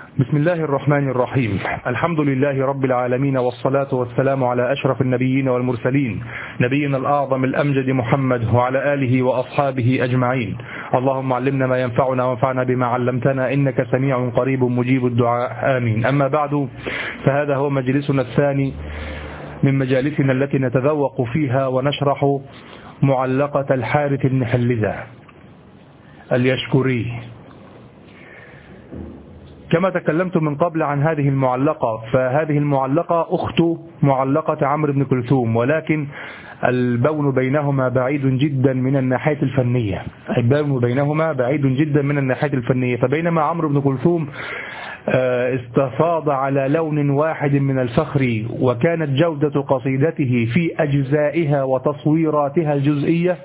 بسم الله الرحمن الرحيم. الحمد لله رب العالمين، والصلاة والسلام على أشرف النبيين والمرسلين، نبينا الأعظم الأمجد محمد وعلى آله وأصحابه أجمعين. اللهم علمنا ما ينفعنا وانفعنا بما علمتنا، إنك سميع قريب مجيب الدعاء، آمين. أما بعد، فهذا هو مجلسنا الثاني من مجالسنا التي نتذوق فيها ونشرح معلقة الحارث بن حلزة اليشكري. كما تكلمت من قبل عن هذه المعلقة، فهذه المعلقة أخت معلقة عمرو بن كلثوم، ولكن البون بينهما بعيد جدا من الناحية الفنية. البون بينهما بعيد جدا من الناحية الفنية. فبينما عمرو بن كلثوم استفاض على لون واحد من الفخر، وكانت جودة قصيدته في أجزائها وتصويراتها الجزئية،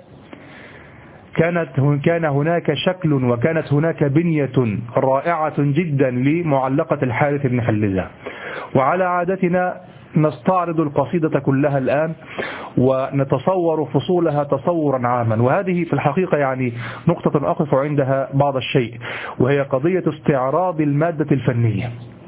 كان هناك شكل وكانت هناك بنية رائعة جدا لمعلقة الحارث بن حلزة. وعلى عادتنا نستعرض القصيدة كلها الآن ونتصور فصولها تصورا عاما، وهذه في الحقيقة يعني نقطة أقف عندها بعض الشيء، وهي قضية استعراض المادة الفنية.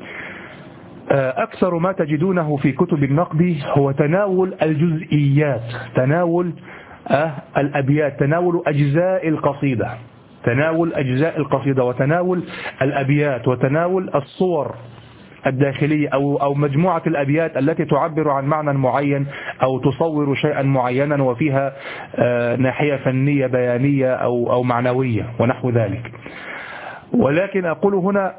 أكثر ما تجدونه في كتب النقد هو تناول الجزئيات، تناول الأبيات، تناول أجزاء القصيدة، تناول أجزاء القصيدة وتناول الأبيات وتناول الصور الداخلية أو مجموعة الأبيات التي تعبر عن معنى معين أو تصور شيئا معينا وفيها ناحية فنية بيانية أو معنوية ونحو ذلك. ولكن أقول هنا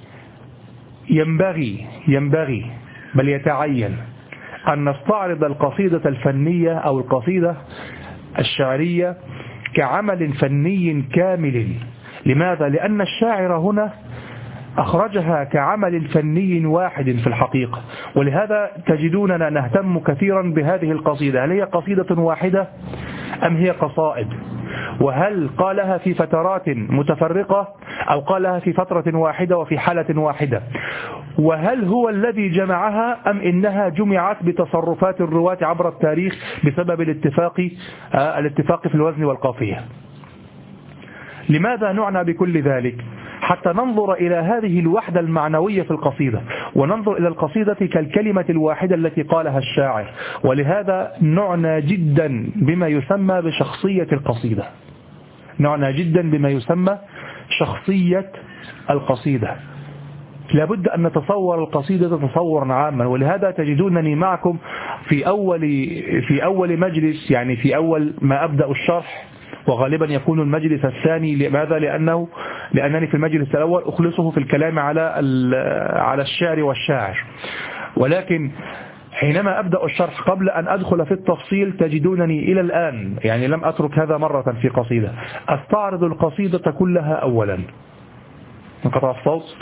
ينبغي بل يتعين أن نستعرض القصيدة الفنية أو القصيدة الشعرية كعمل فني كامل. لماذا؟ لأن الشاعر هنا أخرجها كعمل فني واحد في الحقيقة، ولهذا تجدوننا نهتم كثيرا بهذه القصيدة. هل هي قصيدة واحدة أم هي قصائد؟ وهل قالها في فترات متفرقة أو قالها في فترة واحدة وفي حالة واحدة؟ وهل هو الذي جمعها أم إنها جمعت بتصرفات الرواة عبر التاريخ بسبب الاتفاق في الوزن والقافية؟ لماذا نعنى بكل ذلك؟ حتى ننظر إلى هذه الوحدة المعنوية في القصيدة، وننظر إلى القصيدة كالكلمة الواحدة التي قالها الشاعر. ولهذا نعنى جدا بما يسمى بشخصية القصيدة، نعنى جدا بما يسمى شخصية القصيدة. لابد أن نتصور القصيدة تصورا عاما. ولهذا تجدونني معكم في أول مجلس، يعني في أول ما أبدأ الشرح، وغالبا يكون المجلس الثاني. لماذا؟ لأنني في المجلس الأول أخلصه في الكلام على الشعر والشاعر. ولكن حينما أبدأ الشرح قبل أن أدخل في التفصيل تجدونني إلى الآن يعني لم أترك هذا مرة في قصيدة، أستعرض القصيدة كلها أولا. انقطع الصوت؟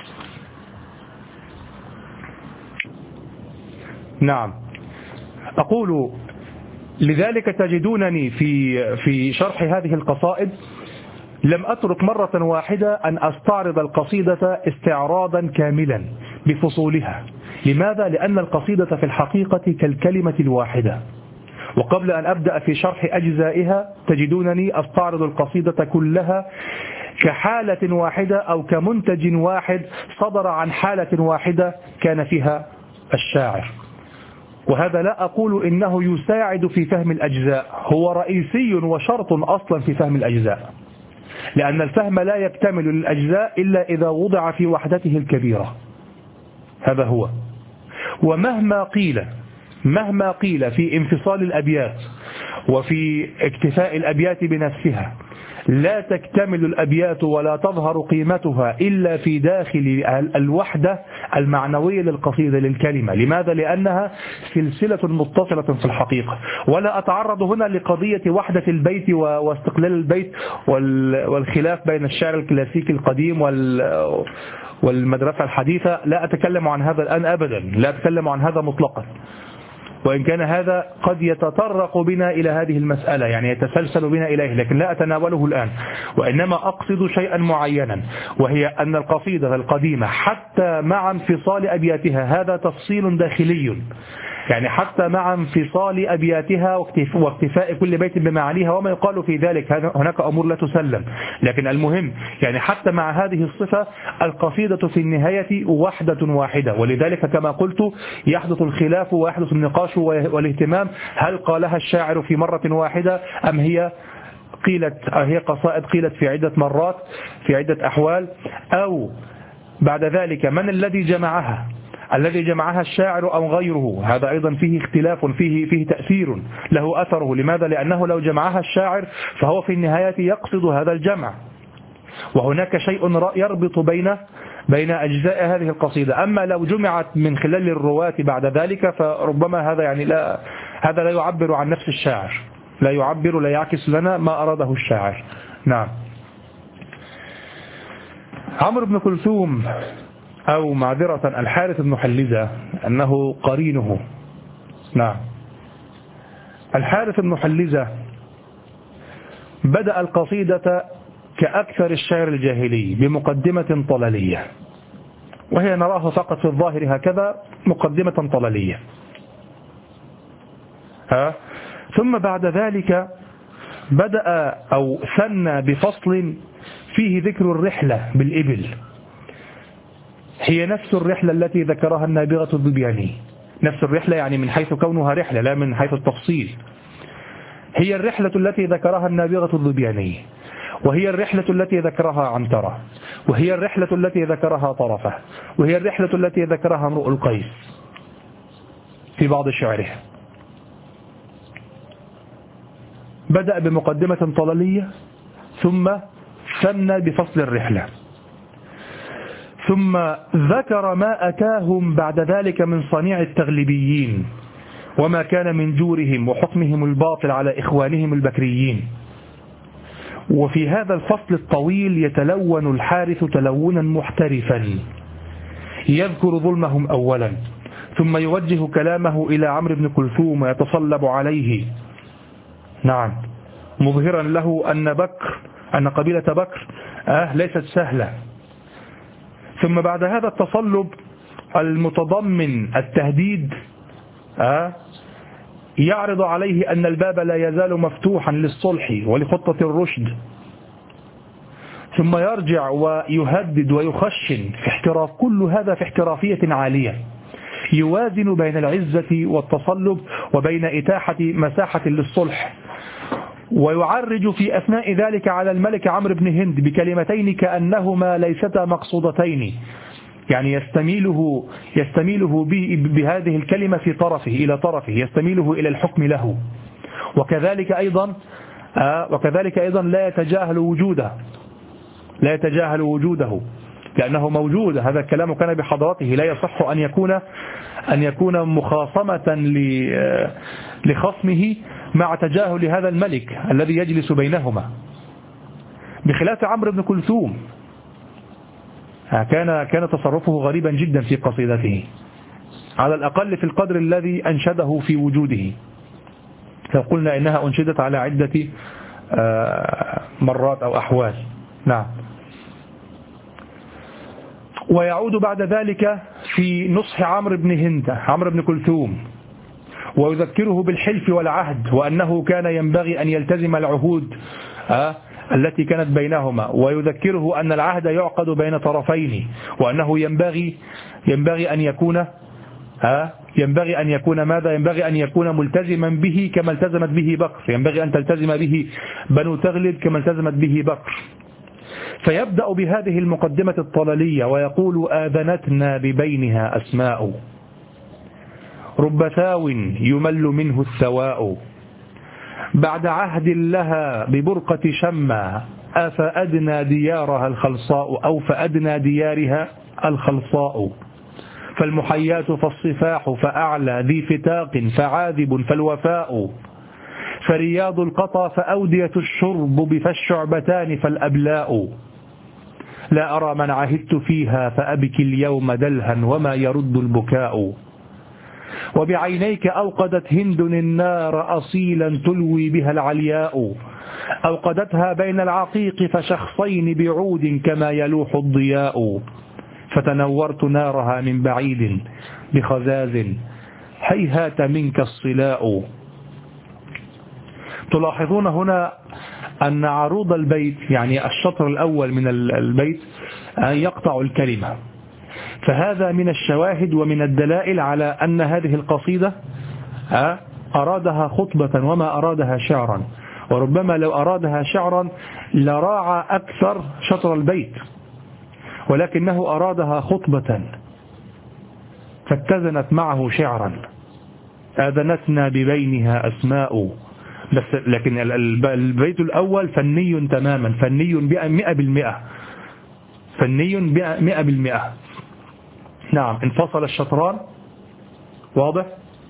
نعم. أقول لذلك تجدونني في شرح هذه القصائد لم أترك مرة واحدة أن أستعرض القصيدة استعراضا كاملا بفصولها. لماذا؟ لأن القصيدة في الحقيقة كالكلمة الواحدة. وقبل أن أبدأ في شرح أجزائها تجدونني أستعرض القصيدة كلها كحالة واحدة أو كمنتج واحد صدر عن حالة واحدة كان فيها الشاعر. وهذا لا أقول إنه يساعد في فهم الأجزاء، هو رئيسي وشرط أصلا في فهم الأجزاء، لأن الفهم لا يكتمل للأجزاء إلا إذا وضع في وحدته الكبيرة. هذا هو. ومهما قيل في انفصال الأبيات وفي اكتفاء الأبيات بنفسها، لا تكتمل الأبيات ولا تظهر قيمتها إلا في داخل الوحدة المعنوية للقصيدة للكلمة. لماذا؟ لأنها سلسلة متصلة في الحقيقة. ولا أتعرض هنا لقضية وحدة البيت واستقلال البيت والخلاف بين الشعر الكلاسيكي القديم والمدرسة الحديثة. لا أتكلم عن هذا الآن أبدا، لا أتكلم عن هذا مطلقا، وإن كان هذا قد يتطرق بنا إلى هذه المسألة، يعني يتسلسل بنا إليه، لكن لا أتناوله الآن. وإنما أقصد شيئا معينا، وهي أن القصيدة القديمة حتى مع انفصال أبياتها هذا تفصيل داخلي يعني حتى مع انفصال أبياتها واختفاء كل بيت بمعانيها وما يقال في ذلك، هناك أمور لا تسلم، لكن المهم يعني حتى مع هذه الصفة القصيدة في النهاية وحدة واحدة. ولذلك كما قلت يحدث الخلاف ويحدث النقاش والاهتمام، هل قالها الشاعر في مرة واحدة أم هي قصائد قيلت في عدة مرات في عدة أحوال، أو بعد ذلك من الذي جمعها الشاعر أو غيره. هذا أيضا فيه اختلاف، فيه تأثير له أثره. لماذا؟ لأنه لو جمعها الشاعر فهو في النهاية يقصد هذا الجمع، وهناك شيء يربط بين أجزاء هذه القصيدة. أما لو جمعت من خلال الرواة بعد ذلك فربما هذا يعني هذا لا يعبر عن نفس الشاعر، لا يعكس لنا ما أراده الشاعر. نعم. عمرو بن كلثوم أو معذرة الحارث بن حلزة أنه قرينه. نعم. الحارث بن حلزة بدأ القصيدة كأكثر الشعر الجاهلي بمقدمة طلالية، وهي نراه فقط في الظاهر هكذا مقدمة طلالية. ثم بعد ذلك بدأ أو ثنى بفصل فيه ذكر الرحلة بالإبل، هي نفس الرحلة التي ذكرها النابغة الذبياني. نفس الرحلة يعني من حيث كونها رحلة لا من حيث التفصيل. هي الرحلة التي ذكرها النابغة الذبياني، وهي الرحلة التي ذكرها عنترة، وهي الرحلة التي ذكرها طرفة، وهي الرحلة التي ذكرها امرؤ القيس في بعض شعره. بدأ بمقدمة طلالية ثم ثنى بفصل الرحلة، ثم ذكر ما أتاهم بعد ذلك من صنيع التغلبيين وما كان من جورهم وحكمهم الباطل على إخوانهم البكريين. وفي هذا الفصل الطويل يتلون الحارث تلونا محترفا، يذكر ظلمهم أولا ثم يوجه كلامه إلى عمرو بن كلثوم ويتصلب عليه. نعم، مظهرا له أن قبيلة بكر ليست سهلة. ثم بعد هذا التصلب المتضمن التهديد يعرض عليه أن الباب لا يزال مفتوحا للصلح ولخطة الرشد، ثم يرجع ويهدد ويخشن في احتراف، كل هذا في احترافية عالية يوازن بين العزة والتصلب وبين إتاحة مساحة للصلح، ويعرج في أثناء ذلك على الملك عمرو بن هند بكلمتين كأنهما ليستا مقصودتين، يعني يستميله بهذه الكلمة في طرفه إلى طرفه، يستميله إلى الحكم له. وكذلك أيضا لا يتجاهل وجوده لأنه موجود. هذا الكلام كان بحضرته، لا يصح أن يكون مخاصمة لخصمه مع تجاهل هذا الملك الذي يجلس بينهما، بخلاف عمرو بن كلثوم كان تصرفه غريبا جدا في قصيدته، على الأقل في القدر الذي أنشده في وجوده. فقلنا إنها أنشدت على عدة مرات أو أحوال. نعم. ويعود بعد ذلك في نصح عمرو بن كلثوم، ويذكره بالحلف والعهد، وأنه كان ينبغي أن يلتزم العهود التي كانت بينهما، ويذكره أن العهد يعقد بين طرفين، وأنه ينبغي أن يكون ماذا؟ ينبغي أن يكون ملتزما به كما التزمت به بكر، ينبغي أن تلتزم به بنو تغلب كما التزمت به بكر. فيبدأ بهذه المقدمة الطلالية ويقول: آذنتنا ببينها أسماء، رب ثاو يمل منه الثواء، بعد عهد لها ببرقة شمة، أفأدنى ديارها الخلصاء، أو فأدنى ديارها الخلصاء، فالمحيات فالصفاح فأعلى، ذي فتاق فعاذب فالوفاء، فرياض القطى فأودية الشرب، بفالشعبتان فالأبلاء، لا أرى من عهدت فيها فأبكي اليوم دلها وما يرد البكاء، وبعينيك أوقدت هند النار أصيلا تلوي بها العلياء، أوقدتها بين العقيق فشخصين بعود كما يلوح الضياء، فتنورت نارها من بعيد بخزاز هيهات منك الصلاء. تلاحظون هنا أن عروض البيت يعني الشطر الأول من البيت يقطع الكلمة، فهذا من الشواهد ومن الدلائل على أن هذه القصيدة أرادها خطبة وما أرادها شعرا، وربما لو أرادها شعرا لراعى أكثر شطر البيت، ولكنه أرادها خطبة فاتزنت معه شعرا. آذنتنا ببينها أسماء، لكن البيت الأول فني تماما، فني 100%، فني 100%. نعم، انفصل الشطران، واضح،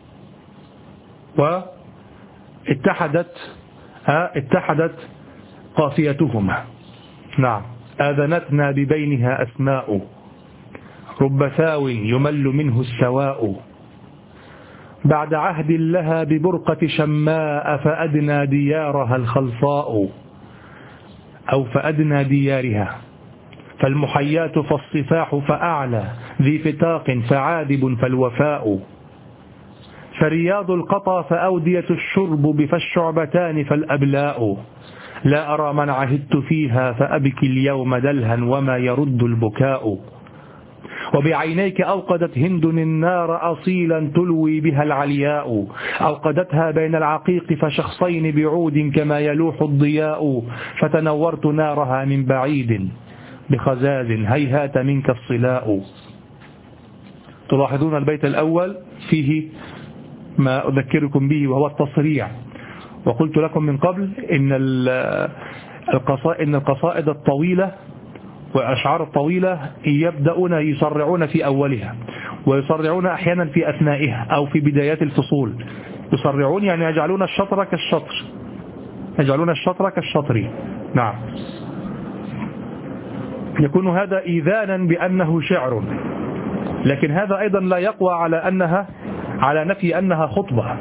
اتحدت قافيتهما. نعم، آذنتنا ببينها أسماء، رب ثاو يمل منه السواء، بعد عهد لها ببرقة شماء فأدنى ديارها الخلصاء، أو فأدنى ديارها، فالمحيات فالصفاح فأعلى ذي فتاق فعاذب فالوفاء، فرياض القطا فأودية الشرب بفالشعبتان فالأبلاء، لا أرى من عهدت فيها فأبكي اليوم دلها وما يرد البكاء، وبعينيك أوقدت هند النار أصيلا تلوي بها العلياء، أوقدتها بين العقيق فشخصين بعود كما يلوح الضياء، فتنورت نارها من بعيد بخزاز هيهات منك الصلاء. تلاحظون البيت الأول فيه ما أذكركم به وهو التصريع، وقلت لكم من قبل إن القصائد الطويلة والأشعار الطويلة يصرعون في أولها، ويصرعون أحيانا في أثنائها أو في بدايات الفصول. يصرعون يعني يجعلون الشطر كالشطر، يجعلون الشطر كالشطر. نعم، يكون هذا إيذانا بأنه شعر، لكن هذا أيضا لا يقوى على نفي أنها خطبة.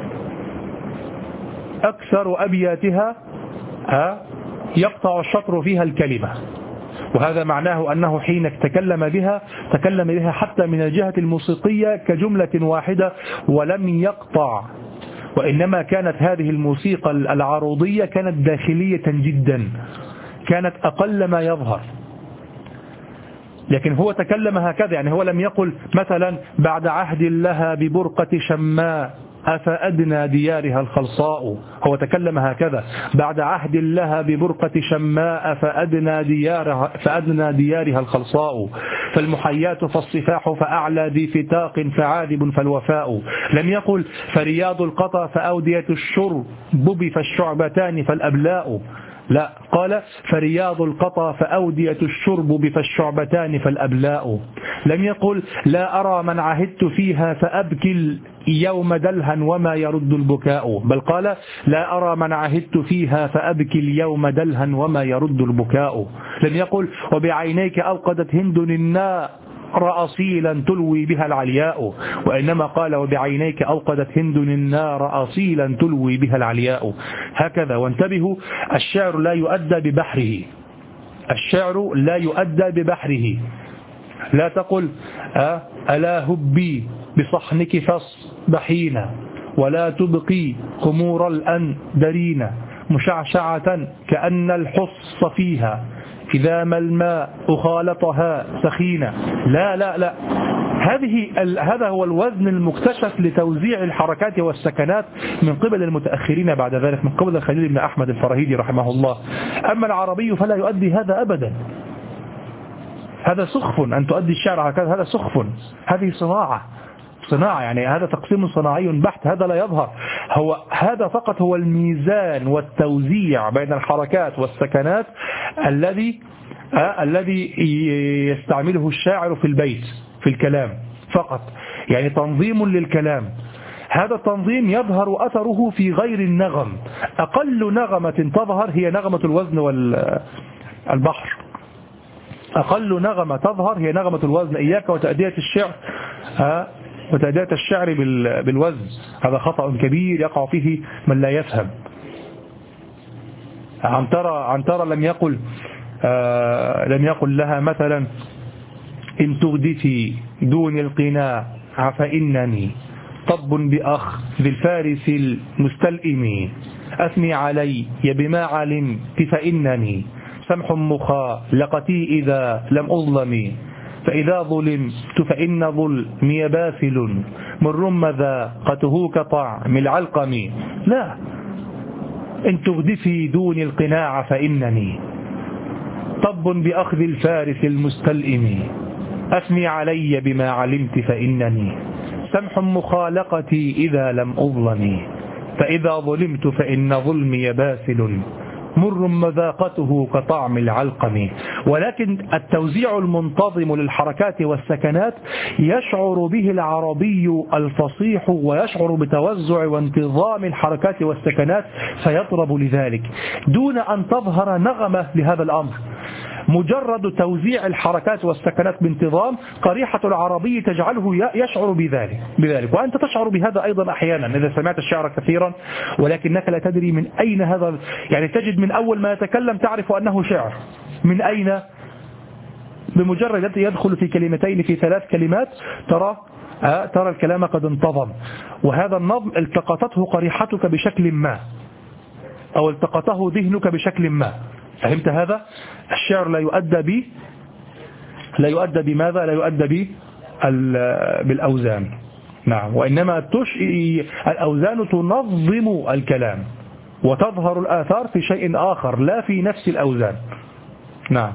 أكثر أبياتها يقطع الشطر فيها الكلمة، وهذا معناه أنه حين تكلم بها حتى من الجهة الموسيقية كجملة واحدة ولم يقطع، وإنما كانت هذه الموسيقى العروضية كانت داخلية جدا، كانت أقل ما يظهر. لكن هو تكلم هكذا، يعني هو لم يقل مثلا بعد عهد لها ببرقة شماء أفأدنى ديارها الخلصاء، هو تكلم هكذا بعد عهد لها ببرقة شماء فأدنى ديارها الخلصاء، فالمحيات فالصفاح فأعلى ذي فتاق فعاذب فالوفاء. لم يقل فرياض القطا فأودية الشرب فالشعبتان فالأبلاء، لا، قال فرياض القطا فأودية الشرب فالشعبتان فالأبلاء. لم يقل لا أرى من عهدت فيها فأبكي اليوم دلها وما يرد البكاء، بل قال لا أرى من عهدت فيها فأبكي اليوم دلها وما يرد البكاء. لم يقل وبعينيك أوقدت هند النار أصيلا تلوي بها العلياء، وإنما قال وبعينيك أوقدت هند النار أصيلا تلوي بها العلياء. هكذا. وانتبهوا، الشعر لا يؤدى ببحره، الشعر لا يؤدى ببحره. لا تقل ألا هبي بصحنك فاصبحينا ولا تبقي خمور الأندرين مشعشعة كأن الحص فيها إذا ما الماء أخالطها سخينة. لا لا لا، هذا هو الوزن المكتشف لتوزيع الحركات والسكنات من قبل المتأخرين بعد ذلك، من قبل الخليل بن أحمد الفراهيدي رحمه الله. أما العربي فلا يؤدي هذا أبدا، هذا سخف أن تؤدي الشعر هكذا، هذا سخف، هذه صناعة، يعني هذا تقسيم صناعي بحت، هذا لا يظهر. هذا فقط هو الميزان والتوزيع بين الحركات والسكنات الذي يستعمله الشاعر في البيت، في الكلام فقط، يعني تنظيم للكلام. هذا التنظيم يظهر أثره في غير النغم. أقل نغمة تظهر هي نغمة الوزن والبحر، أقل نغمة تظهر هي نغمة الوزن. إياك وتأدية الشعر بالوزن، هذا خطأ كبير يقع فيه من لا يفهم. عنترة لم يقل لها مثلا إن تغدتي دون القناع فإنني طب بأخذ الفارس المستلئم أثني علي بما علمت فإنني سمح مخالقتي إذا لم أظلم فإذا ظلمت فإن ظلمي باسل مر مذاقته كطعم العلقم لا إن تغدفي دون القناع فإنني طب بأخذ الفارس المستلئم أثني علي بما علمت فإنني سمح مخالقتي إذا لم أظلم فإذا ظلمت فإن ظلمي باسل مر مذاقته كطعم العلقم. ولكن التوزيع المنتظم للحركات والسكنات يشعر به العربي الفصيح ويشعر بتوزع وانتظام الحركات والسكنات فيطرب لذلك دون أن تظهر نغمة لهذا الأمر. مجرد توزيع الحركات والسكنات بانتظام قريحة العربي تجعله يشعر بذلك وأنت تشعر بهذا أيضا أحيانا إذا سمعت الشعر كثيرا ولكنك لا تدري من أين هذا، يعني تجد من أول ما يتكلم تعرف أنه شعر من أين، بمجرد يدخل في كلمتين في 3 كلمات ترى الكلام قد انتظم. وهذا النظم التقطته قريحتك بشكل ما أو التقطه ذهنك بشكل ما. فهمت هذا؟ الشعر لا يؤدى بماذا؟ لا يؤدى بالأوزان. نعم، وإنما الأوزان تنظم الكلام وتظهر الآثار في شيء آخر لا في نفس الأوزان. نعم.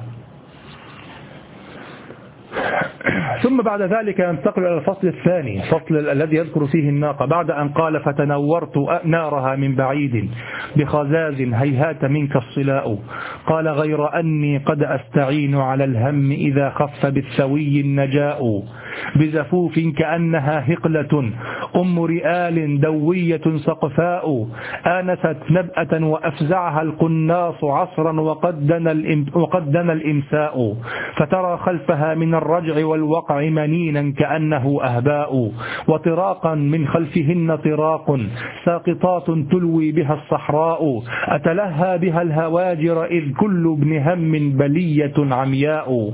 ثم بعد ذلك ينتقل إلى الفصل الثاني، فصل الذي يذكر فيه الناقة بعد أن قال فتنورت نارها من بعيد بخزاز هيهات منك الصلاء قال غير أني قد أستعين على الهم إذا خف بالثوي النجاء بزفوف كأنها هقلة أم رئال دوية سقفاء آنست نبأة وأفزعها القناص عصرا وقد دنا الإمساء فترى خلفها من الرجع والوقع منينا كأنه أهباء وطراقا من خلفهن طراق ساقطات تلوي بها الصحراء أتلهى بها الهواجر إذ كل ابن هم بلية عمياء.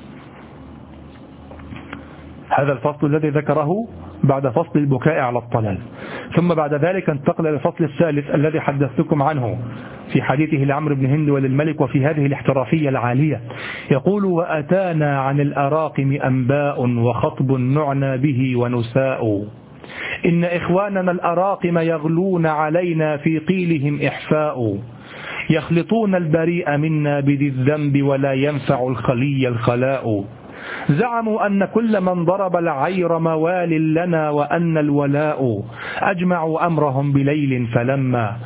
هذا الفصل الذي ذكره بعد فصل البكاء على الطلال. ثم بعد ذلك انتقل إلى الفصل الثالث الذي حدثتكم عنه في حديثه لعمرو بن هند وللملك وفي هذه الاحترافية العالية. يقول وأتانا عن الأراقم أنباء وخطب نعنى به ونساء إن إخواننا الأراقم يغلون علينا في قيلهم إحفاء يخلطون البريء منا بذي الذنب ولا ينفع الخلي الخلاء زعموا أن كل من ضرب العير موال لنا وأن الولاء أجمعوا أمرهم بليل فلما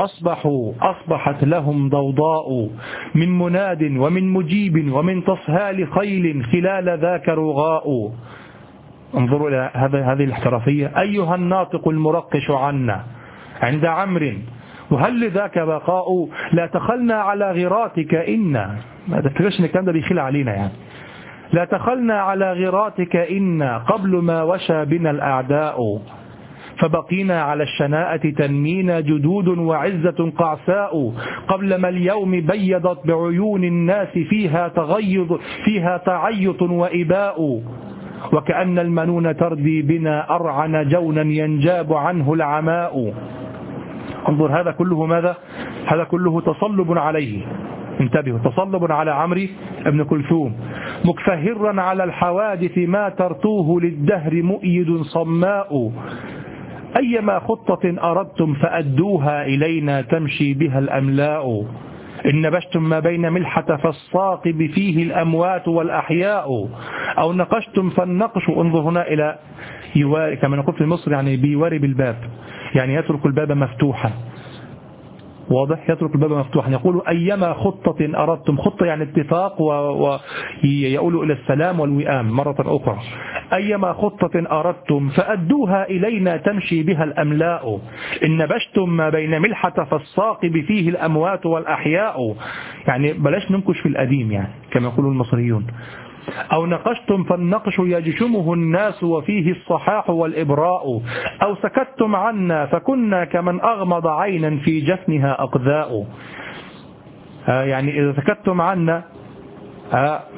أصبحت لهم ضوضاء من مناد ومن مجيب ومن تصهال خيل خلال ذاك رغاء. انظروا إلى هذه الاحترافية. أيها الناطق المرقش عنا عند عمرو وهل لذاك بقاء لا تخلنا على غراتك إنا ما تفكرش ان الكلام ده بيخيل علينا يعني لا تخلنا على غراتك إنا قبل ما وشى بنا الأعداء فبقينا على الشناءة تنمينا جدود وعزة قعساء قبل ما اليوم بيضت بعيون الناس فيها تعيط وإباء وكأن المنون تردي بنا أرعن جونا ينجاب عنه العماء. انظر هذا كله ماذا؟ هذا كله تصلب عليه. انتبهوا، تصلب على عمرو بن كلثوم مكفهرا على الحوادث ما ترتوه للدهر مؤيد صماء أيما خطة أردتم فأدوها إلينا تمشي بها الأملاء إن نبشتم ما بين ملحة فالصاقب فيه الأموات والأحياء أو نقشتم فالنقش. انظر هنا إلى يواري كما نقول في مصر يعني بيواري بالباب، يعني يترك الباب مفتوحا. واضح؟ يترك الباب مفتوحا. يقول أيما خطة أردتم، خطة يعني اتفاق ويقول إلى السلام والوئام مرة أخرى. أيما خطة أردتم فأدوها إلينا تمشي بها الأملاء إن نبشتم ما بين ملحة فالصاقب فيه الأموات والأحياء. يعني بلاش ننكش في القديم يعني كما يقول المصريون. أو نقشتم فالنقش يجشمه الناس وفيه الصحاح والإبراء أو سكتتم عنا فكنا كمن أغمض عينا في جفنها أقذاء. يعني إذا سكتتم عنا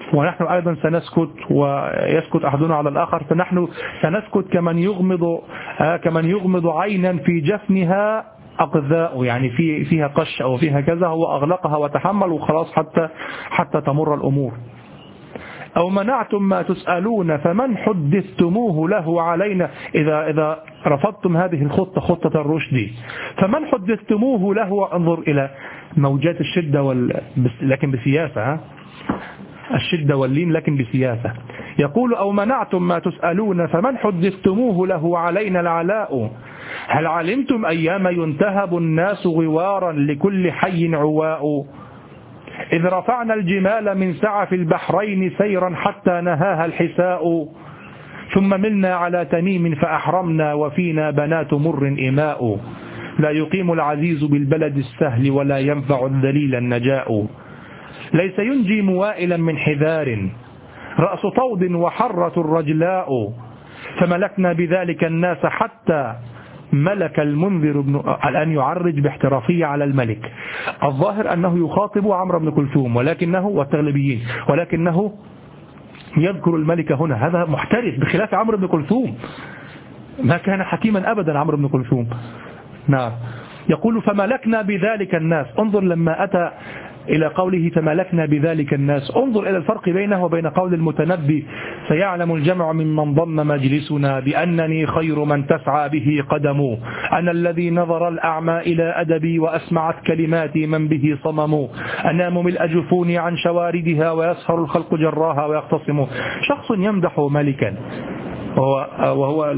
ونحن أيضا سنسكت ويسكت أحدنا على الآخر، فنحن سنسكت كمن يغمض عينا في جفنها أقذاء، يعني فيها قش أو فيها كذا، هو أغلقها وتحمل وخلاص حتى تمر الأمور. أو منعتم ما تسألون فمن حدثتموه له علينا، إذا رفضتم هذه الخطة، خطة الرشد، فمن حدثتموه له، انظر إلى موجات الشدة لكن بسياسة، الشدة واللين لكن بسياسة. يقول أو منعتم ما تسألون فمن حدثتموه له علينا العلاء، هل علمتم أيام ينتهب الناس غوارا لكل حي عواء، إذ رفعنا الجمال من سعف البحرين سيرا حتى نهاها الحساء، ثم ملنا على تميم فأحرمنا وفينا بنات مر إماء، لا يقيم العزيز بالبلد السهل ولا ينفع الذليل النجاء، ليس ينجي موائلا من حذار رأس طود وحرة الرجلاء، فملكنا بذلك الناس حتى ملك المنذر الآن يعرج باحترافية على الملك. الظاهر أنه يخاطب عمرو بن كلثوم والتغلبيين، ولكنه يذكر الملك هنا، هذا محترف بخلاف عمرو بن كلثوم، ما كان حكيما أبدا عمرو بن كلثوم. نعم، يقول فملكنا بذلك الناس، انظر لما أتى إلى قوله فملكنا بذلك الناس، انظر إلى الفرق بينه وبين قول المتنبي سيعلم الجمع ممن ضم مجلسنا بأنني خير من تسعى به قدم، أنا الذي نظر الأعمى إلى أدبي وأسمعت كلماتي من به صمم، أنام ملء جفوني عن شواردها ويسهر الخلق جراها ويختصم. شخص يمدح ملكا وهو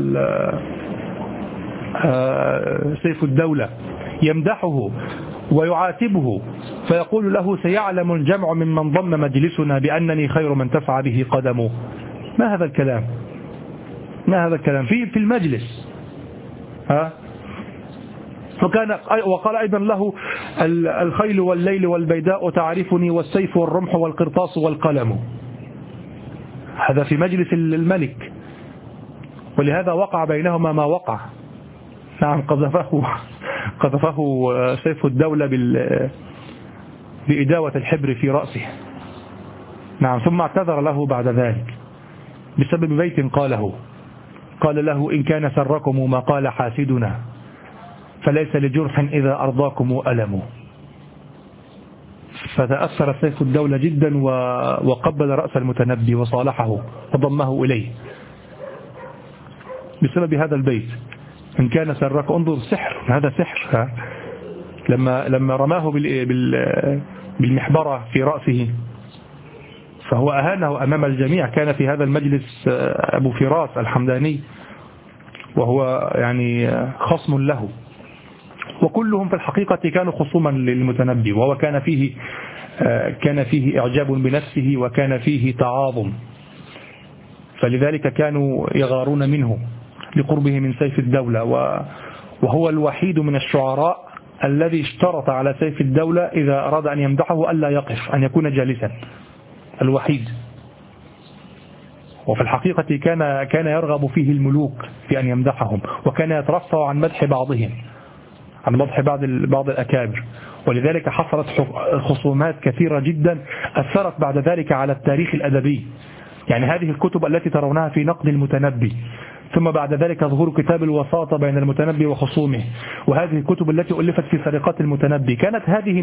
سيف الدولة، يمدحه ويعاتبه فيقول له سيعلم الجمع ممن ضم مجلسنا بأنني خير من تسعى به قدمه. ما هذا الكلام؟ ما هذا الكلام في المجلس؟ وقال أيضا له الخيل والليل والبيداء تعرفني والسيف والرمح والقرطاس والقلم. هذا في مجلس الملك، ولهذا وقع بينهما ما وقع. نعم، قذفه سيف الدولة بإداوة الحبر في رأسه. نعم، ثم اعتذر له بعد ذلك بسبب بيت قال له إن كان سركم ما قال حاسدنا فليس لجرح إذا أرضاكم ألم. فتأثر سيف الدولة جدا وقبل رأس المتنبي وصالحه وضمه إليه بسبب هذا البيت، إن كان سرك. انظر، سحر، هذا سحر. لما رماه بالمحبرة في رأسه فهو أهانه أمام الجميع. كان في هذا المجلس أبو فراس الحمداني وهو يعني خصم له، وكلهم في الحقيقة كانوا خصوما للمتنبي، وهو كان فيه إعجاب بنفسه وكان فيه تعاظم، فلذلك كانوا يغارون منه لقربه من سيف الدولة. وهو الوحيد من الشعراء الذي اشترط على سيف الدولة إذا أراد أن يمدحه ألا يقف، أن يكون جالسا، الوحيد. وفي الحقيقة كان يرغب فيه الملوك في أن يمدحهم، وكان يترفع عن مدح بعضهم، عن مدح بعض الأكابر، ولذلك حصلت خصومات كثيرة جدا أثرت بعد ذلك على التاريخ الأدبي. يعني هذه الكتب التي ترونها في نقد المتنبي، ثم بعد ذلك ظهور كتاب الوساطة بين المتنبي وخصومه، وهذه الكتب التي ألفت في سرقات المتنبي، كانت هذه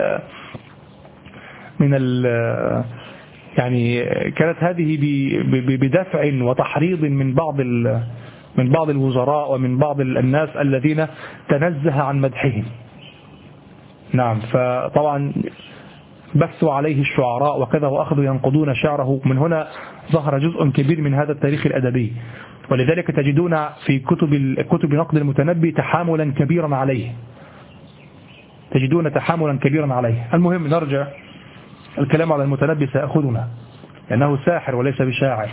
يعني كانت هذه بدفع وتحريض من بعض الوزراء ومن بعض الناس الذين تنزه عن مدحهم. نعم، فطبعا بثوا عليه الشعراء وكذا وأخذوا ينقضون شعره. من هنا ظهر جزء كبير من هذا التاريخ الأدبي، ولذلك تجدون في كتب نقد المتنبي تحاملا كبيرا عليه، تجدون تحاملا كبيرا عليه. المهم نرجع، الكلام على المتنبي سيأخذنا لأنه ساحر وليس بشاعر.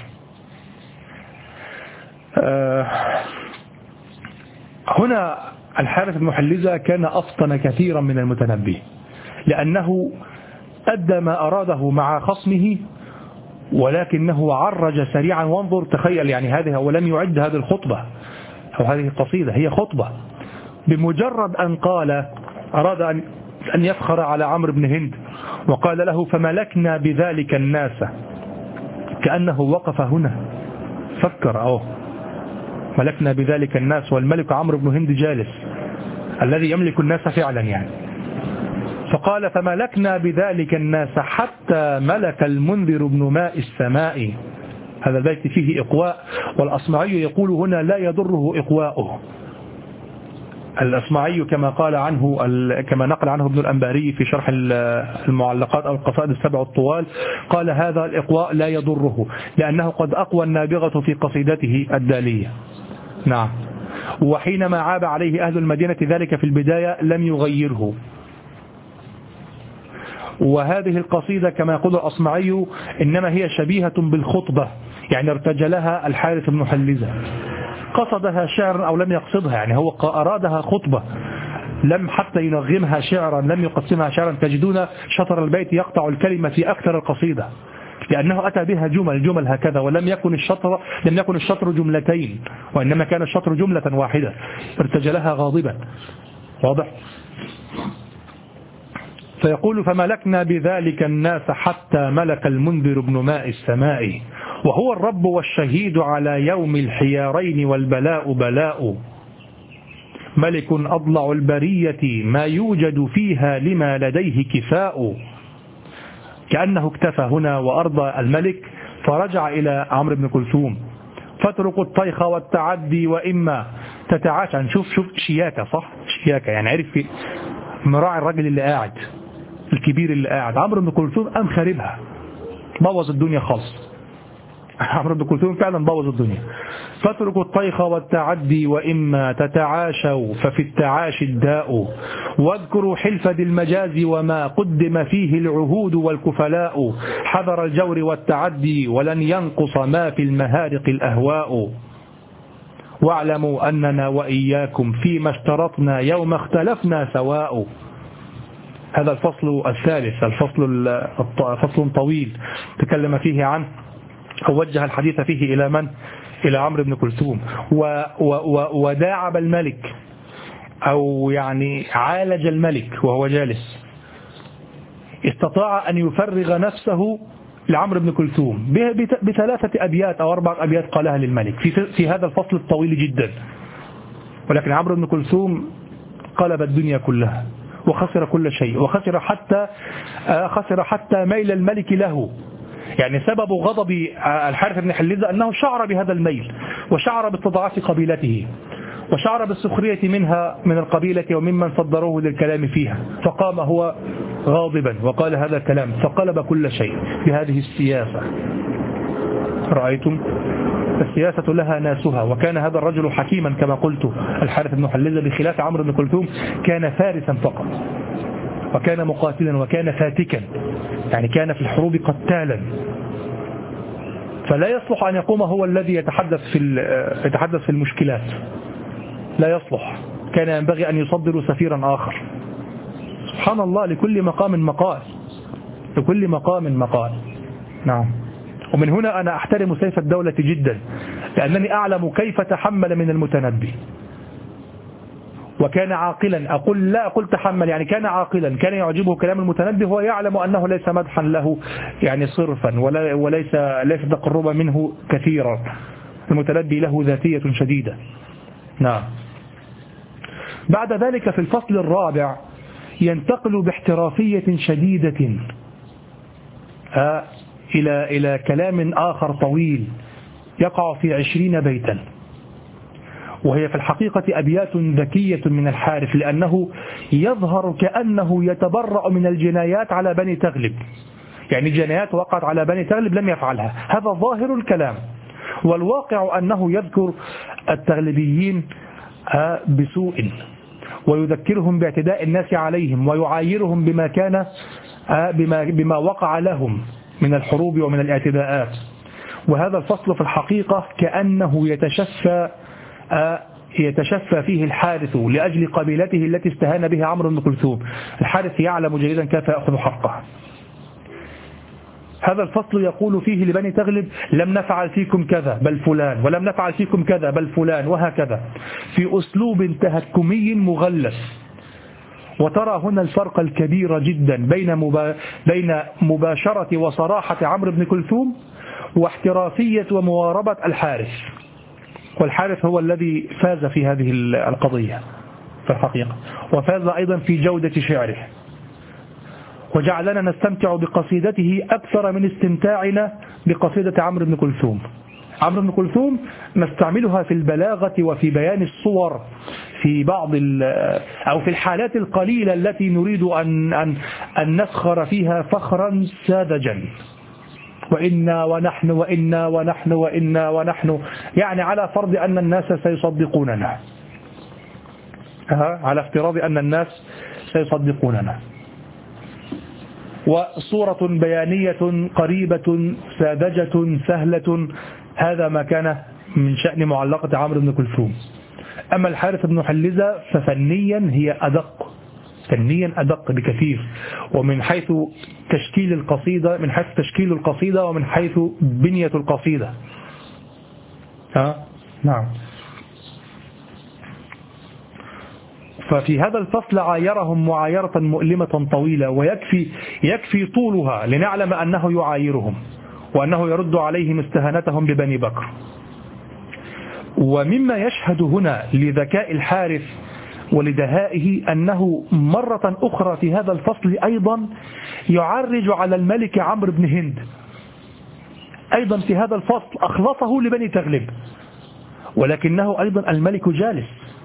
هنا الحارث بن حلزة كان أفطن كثيرا من المتنبي، لأنه أدى ما أراده مع خصمه، ولكنه عرج سريعا. وانظر، تخيل يعني هذه، ولم يعد هذه الخطبة أو هذه القصيدة، هي خطبة. بمجرد أن قال أراد أن يفخر على عمرو بن هند وقال له فملكنا بذلك الناس، كأنه وقف هنا فكر ملكنا بذلك الناس والملك عمرو بن هند جالس الذي يملك الناس فعلا يعني. فقال فملكنا بذلك الناس حتى ملك المنذر بن ماء السماء. هذا البيت فيه إقواء، والأصمعي يقول هنا لا يضره إقواؤه. الأصمعي كما قال عنه كما نقل عنه ابن الأنباري في شرح المعلقات أو القصائد السبع الطوال، قال هذا الإقواء لا يضره لأنه قد أقوى النابغة في قصيدته الدالية. نعم. وحينما عاب عليه أهل المدينة ذلك في البداية لم يغيره. وهذه القصيدة كما يقول الأصمعي إنما هي شبيهة بالخطبة، يعني ارتجلها الحارث بن حلزة، قصدها شعرا أو لم يقصدها، يعني هو أرادها خطبة لم حتى ينغمها شعرا، لم يقسمها شعرا. تجدون شطر البيت يقطع الكلمة في أكثر القصيدة لأنه أتى بها جمل هكذا، لم يكن الشطر جملتين، وإنما كان الشطر جملة واحدة ارتجلها غاضبا. واضح؟ فيقول فملكنا بذلك الناس حتى ملك المنذر بن ماء السماء، وهو الرب والشهيد على يوم الحيارين والبلاء بلاء، ملك أضلع البرية ما يوجد فيها لما لديه كفاء. كأنه اكتفى هنا وأرضى الملك فرجع إلى عمرو بن كلثوم. فاتركوا الطيخ والتعدي وإما تتعاشى. شوف شياكة، صح؟ شياكة يعني عرف مراعي الرجل اللي قاعد الكبير اللي قاعد. عمرو بن كلثوم قام خاربها، بوظ الدنيا خالص. عمرو بن كلثوم فعلا بوظ الدنيا. فاتركوا الطيخ والتعدي وإما تتعاشوا ففي التعاشي الداء، واذكروا حلفة المجاز وما قدم فيه العهود والكفلاء، حذر الجور والتعدي ولن ينقص ما في المهارق الأهواء، واعلموا أننا وإياكم فيما اشترطنا يوم اختلفنا سواء. هذا الفصل الثالث، فصل طويل تكلم فيه عنه أو وجه الحديث فيه إلى من؟ إلى عمرو بن كلثوم. وداعب الملك أو يعني عالج الملك وهو جالس، استطاع أن يفرغ نفسه لعمرو بن كلثوم بثلاثة أبيات أو 4 أبيات قالها للملك في هذا الفصل الطويل جدا. ولكن عمرو بن كلثوم قلب الدنيا كلها وخسر كل شيء، وخسر حتى ميل الملك له. يعني سبب غضب الحارث بن حلزة أنه شعر بهذا الميل، وشعر باستضعاف قبيلته، وشعر بالسخرية منها من القبيلة وممن صدروه للكلام فيها، فقام هو غاضبا وقال هذا الكلام، فقلب كل شيء بهذه السياسة. رأيتم؟ السياسة لها ناسها. وكان هذا الرجل حكيما كما قلت الحارث بن حلزة، بخلاف عمرو بن كلثوم كان فارسا فقط، وكان مقاتلا وكان فاتكا، يعني كان في الحروب قتالا، فلا يصلح أن يقوم هو الذي يتحدث في المشكلات، لا يصلح. كان ينبغي أن يصدر سفيرا آخر. سبحان الله، لكل مقام مقال، لكل مقام مقال. نعم. ومن هنا أنا أحترم سيف الدولة جدا، لأنني أعلم كيف تحمل من المتنبي، وكان عاقلا. لا أقول تحمل، يعني كان عاقلا، كان يعجبه كلام المتنبي، هو يعلم أنه ليس مدحا له يعني صرفا، وليس تقربا منه كثيرا. المتنبي له ذاتية شديدة. نعم. بعد ذلك في الفصل الرابع ينتقل باحترافية شديدة إلى كلام آخر طويل يقع في 20 بيتا، وهي في الحقيقة أبيات ذكية من الحارث، لأنه يظهر كأنه يتبرأ من الجنايات على بني تغلب، يعني جنايات وقعت على بني تغلب لم يفعلها، هذا ظاهر الكلام. والواقع أنه يذكر التغلبيين بسوء، ويذكرهم باعتداء الناس عليهم، ويعايرهم بما وقع لهم من الحروب ومن الاعتداءات. وهذا الفصل في الحقيقة كأنه يتشفى فيه الحارث لأجل قبيلته التي استهان بها عمرو بن كلثوم. الحارث يعلم جيدا كيف يأخذ حقه. هذا الفصل يقول فيه لبني تغلب لم نفعل فيكم كذا بل فلان، ولم نفعل فيكم كذا بل فلان، وهكذا في أسلوب تهكمي مغلس. وترى هنا الفرق الكبير جدا بين مباشرة وصراحة عمرو بن كلثوم واحترافية ومواربة الحارث. والحارث هو الذي فاز في هذه القضية في الحقيقة، وفاز أيضا في جودة شعره، وجعلنا نستمتع بقصيدته أكثر من استمتاعنا بقصيدة عمرو بن كلثوم. عمرو بن كلثوم نستعملها في البلاغة وفي بيان الصور في بعض أو في الحالات القليلة التي نريد أن نسخر فيها فخرا ساذجا، وإنا ونحن وإنا ونحن وإنا ونحن، يعني على فرض أن الناس سيصدقوننا، على افتراض أن الناس سيصدقوننا. وصورة بيانية قريبة ساذجة سهلة، هذا ما كان من شأن معلقة عمرو بن كلثوم. أما الحارث بن حلزة ففنيا هي أدق، فنيا أدق بكثير، ومن حيث تشكيل القصيدة، من حيث تشكيل القصيدة ومن حيث بنية القصيدة. نعم. ففي هذا الفصل عايرهم معايرة مؤلمة طويلة، ويكفي طولها لنعلم أنه يعايرهم وأنه يرد عليهم استهانتهم ببني بكر. ومما يشهد هنا لذكاء الحارث ولدهائه أنه مرة أخرى في هذا الفصل أيضا يعرج على الملك عمرو بن هند، أيضا في هذا الفصل أخلصه لبني تغلب، ولكنه أيضا الملك جالس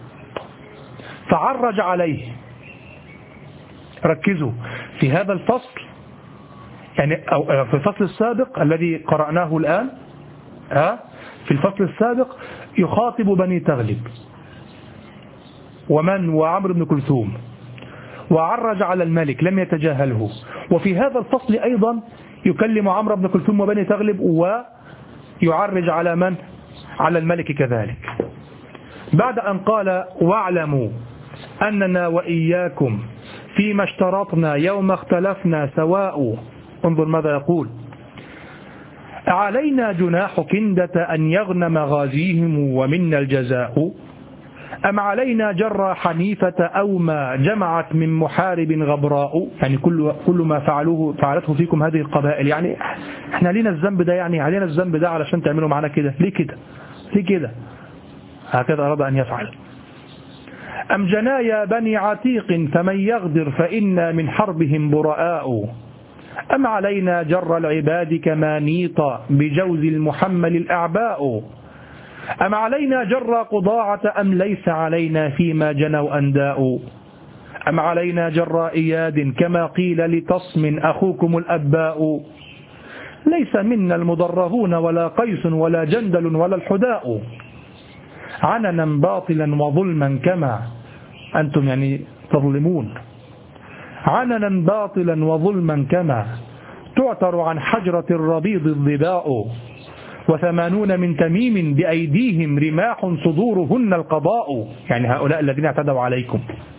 فعرج عليه. ركزوا في هذا الفصل، يعني أو في الفصل السابق الذي قرأناه الآن، في الفصل السابق يخاطب بني تغلب وعمرو بن كلثوم، وعرج على الملك لم يتجاهله. وفي هذا الفصل أيضا يكلم عمرو بن كلثوم وبني تغلب ويعرج على من؟ على الملك كذلك. بعد أن قال واعلموا أننا وإياكم فيما اشترطنا يوم اختلفنا سواء، انظر ماذا يقول: علينا جناح كندة أن يغنم غازيهم ومنا الجزاء، أم علينا جرى حنيفة أو ما جمعت من محارب غبراء. يعني كل ما فعلته فيكم هذه القبائل، يعني احنا لينا الذنب ده، يعني علينا الذنب ده علشان تعملوا معنا كده، ليه كده؟ ليه كده؟ هكذا أراد أن يفعل. أم جنايا بني عتيق فمن يغدر فإنا من حربهم براء، أم علينا جر العباد كما نيط بجوز المحمل الأعباء، أم علينا جر قضاعة أم ليس علينا فيما جنوا أنداء، أم علينا جر إياد كما قيل لتصم أخوكم الأباء، ليس منا المضرهون ولا قيس ولا جندل ولا الحداء، عننا باطلا وظلما كما أنتم يعني تظلمون، عننا باطلا وظلما كما تعتر عن حجرة الربيض الظباء، و80 من تميم بأيديهم رماح صدورهن القضاء. يعني هؤلاء الذين اعتدوا عليكم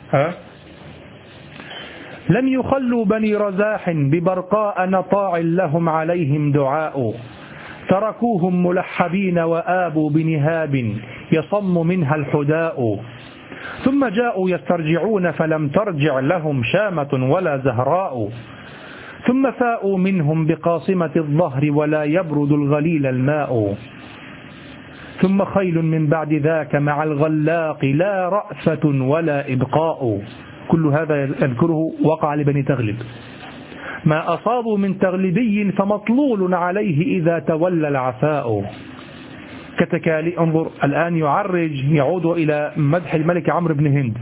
لم يخلوا بني رزاح ببرقاء نطاع لهم عليهم دعاء، تركوهم ملحبين وآبوا بنهاب يصم منها الحداء، ثم جاءوا يسترجعون فلم ترجع لهم شامة ولا زهراء، ثم فاءوا منهم بقاصمة الظهر ولا يبرد الغليل الماء، ثم خيل من بعد ذاك مع الغلاق لا رأفة ولا إبقاء. كل هذا يذكره وقع لبني تغلب. ما أصابوا من تغلبي فمطلول عليه إذا تولى العفاء. كتكالي. انظر الآن يعود إلى مدح الملك عمرو بن هند،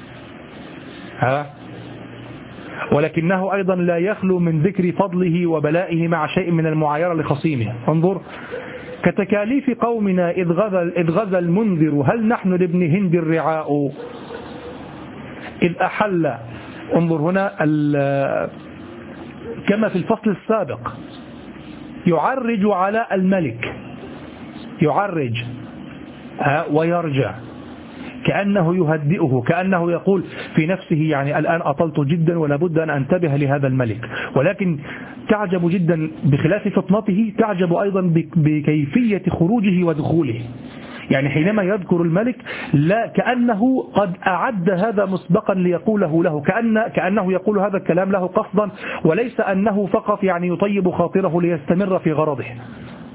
ولكنه أيضا لا يخلو من ذكر فضله وبلائه مع شيء من المعايرة لخصيمه. انظر: كتكاليف قومنا إذ غزا المنذر هل نحن لابن هند الرعاء، إذ أحل. انظر هنا كما في الفصل السابق يعرج على الملك، يعرج ويرجع كأنه يهدئه، كأنه يقول في نفسه يعني الآن أطلت جدا ولا بد أن أنتبه لهذا الملك. ولكن تعجب جدا بخلاف فطنته، تعجب أيضا بكيفية خروجه ودخوله. يعني حينما يذكر الملك لا كأنه قد أعد هذا مسبقا ليقوله له، كأنه يقول هذا الكلام له قصدا، وليس أنه فقط يعني يطيب خاطره ليستمر في غرضه.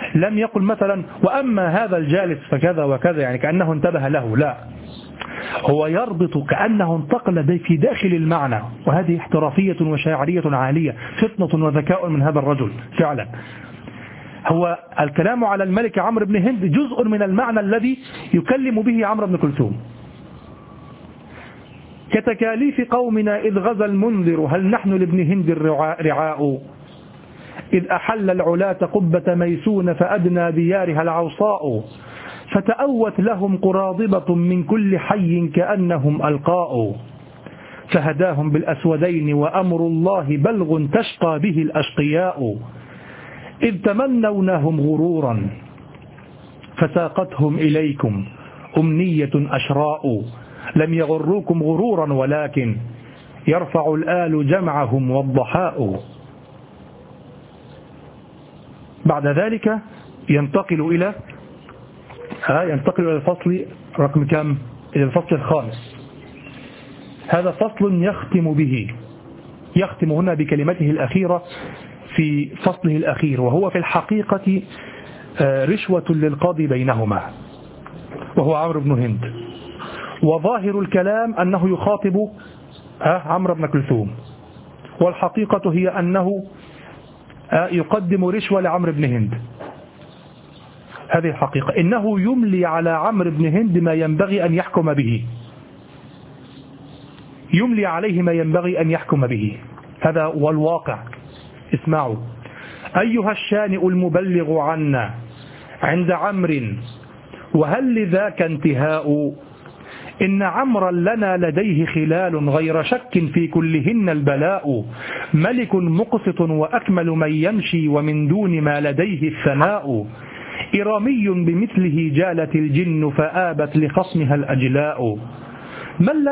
لم يقل مثلا وأما هذا الجالس فكذا وكذا، يعني كأنه انتبه له، لا، هو يربط كأنه انتقل في داخل المعنى، وهذه احترافية وشاعرية عالية، فطنة وذكاء من هذا الرجل فعلا. هو الكلام على الملك عمرو بن هند جزء من المعنى الذي يكلم به عمرو بن كلثوم. كتكاليف قومنا إذ غزا المنذر هل نحن لابن هند رعاء، إذ أحل العلاة قبة ميسون فأدنى ديارها العوصاء، فتأوت لهم قراضبة من كل حي كأنهم ألقاء، فهداهم بالأسودين وأمر الله بلغ تشقى به الأشقياء، إذ تمنونهم غرورا فساقتهم إليكم أمنية أشراء، لم يغروكم غرورا ولكن يرفع الآل جمعهم والضحاء. بعد ذلك ينتقل إلى الفصل رقم كم؟ إلى الفصل الخامس. هذا فصل يختم هنا بكلمته الأخيرة في فصله الأخير، وهو في الحقيقة رشوة للقاضي بينهما، وهو عمرو بن هند، وظاهر الكلام أنه يخاطب عمرو بن كلثوم، والحقيقة هي أنه يقدم رشوة لعمرو بن هند. هذه الحقيقة، إنه يملي على عمرو بن هند ما ينبغي أن يحكم به، يملي عليه ما ينبغي أن يحكم به. هذا هو الواقع. اسمعوا: أيها الشانئ المبلغ عنا عند عمرو وهل لذاك انتهاء، إن عمرا لنا لديه خلال غير شك في كلهن البلاء، ملك مقسط وأكمل من يمشي ومن دون ما لديه الثناء، إرامي بمثله جالت الجن فآبت لخصمها الأجلاء، من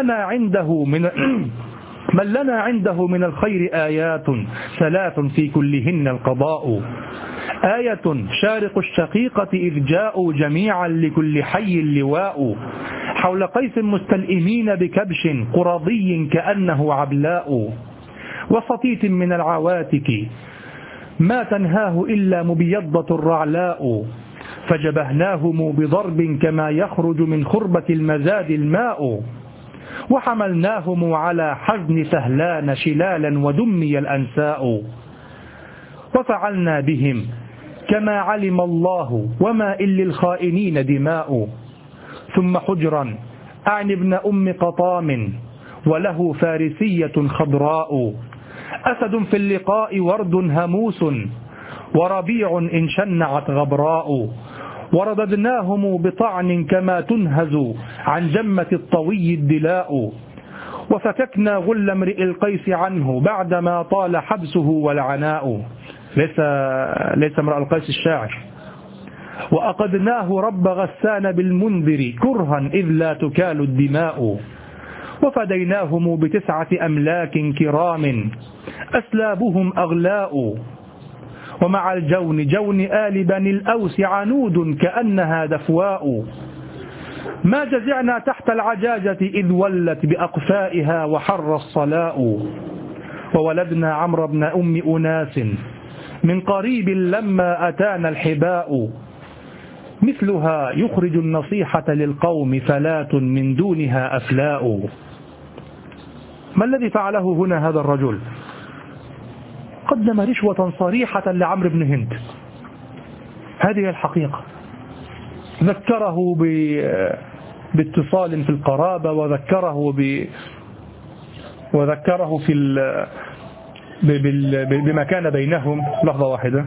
لنا عنده من الخير آيات ثلاث في كلهن القضاء، آية شارق الشقيقة إذ جاءوا جميعا لكل حي اللواء، حول قيس مستلئمين بكبش قرضي كأنه عبلاء، وصتيت من العواتك ما تنهاه إلا مبيضة الرعلاء، فجبهناهم بضرب كما يخرج من خربة المزاد الماء، وحملناهم على حزن سهلان شلالا ودمي الأنساء، وفعلنا بهم كما علم الله وما إن للخائنين دماء، ثم حجرا أعني ابن أم قطام وله فارسية خضراء، أسد في اللقاء ورد هموس وربيع إن شنعت غبراء، ورددناهم بطعن كما تنهز عن جمة الطوي الدلاء، وفككنا غل امرئ القيس عنه بعدما طال حبسه والعناء، ليس امرئ القيس الشاعر، وأقدناه رب غسان بالمنذر كرها إذ لا تكال الدماء، وفديناهم ب9 أملاك كرام أسلابهم أغلاء، ومع الجون جون آل بني الأوس عنود كأنها دفواء، ما جزعنا تحت العجاجة إذ ولت بأقفائها وحر الصلاء، وولدنا عمرو بن أم أناس من قريب لما أتانا الحباء، مثلها يخرج النصيحة للقوم فلات من دونها أفلاء. ما الذي فعله هنا هذا الرجل؟ قدم رشوة صريحة لعمرو بن هند، هذه الحقيقة. ذكره باتصال في القرابة، وذكره بما كان بينهم. لحظة واحدة.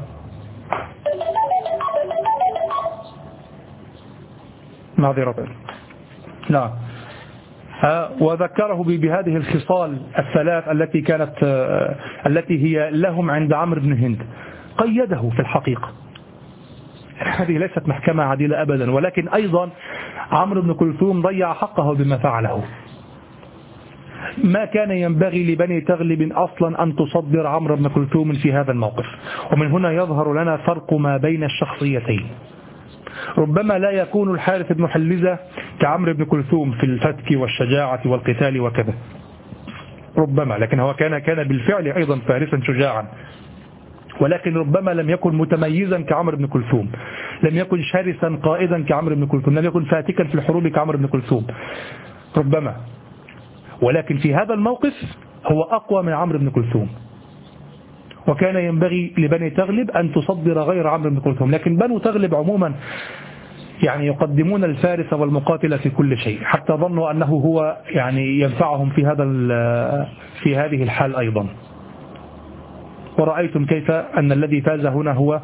معذرة. نعم. وذكره بهذه الخصال الثلاث التي هي لهم عند عمرو بن هند. قيده في الحقيقة. هذه ليست محكمة عادلة أبدا، ولكن أيضا عمرو بن كلثوم ضيع حقه بما فعله. ما كان ينبغي لبني تغلب أصلا أن تصدر عمرو بن كلثوم في هذا الموقف. ومن هنا يظهر لنا فرق ما بين الشخصيتين. ربما لا يكون الحارث بن حلزة كعمرو بن كلثوم في الفتك والشجاعة والقتال وكذا، ربما، لكن هو كان بالفعل أيضا فارسا شجاعا، ولكن ربما لم يكن متميزا كعمرو بن كلثوم، لم يكن شرسا قائدا كعمرو بن كلثوم، لم يكن فاتكا في الحروب كعمرو بن كلثوم ربما، ولكن في هذا الموقف هو أقوى من عمرو بن كلثوم. وكان ينبغي لبني تغلب أن تصدر غير عمرو بن كلثوم، لكن بنو تغلب عموما يعني يقدمون الفارس والمقاتل في كل شيء، حتى ظنوا أنه هو يعني ينفعهم في هذه الحال أيضا. ورأيتم كيف أن الذي فاز هنا هو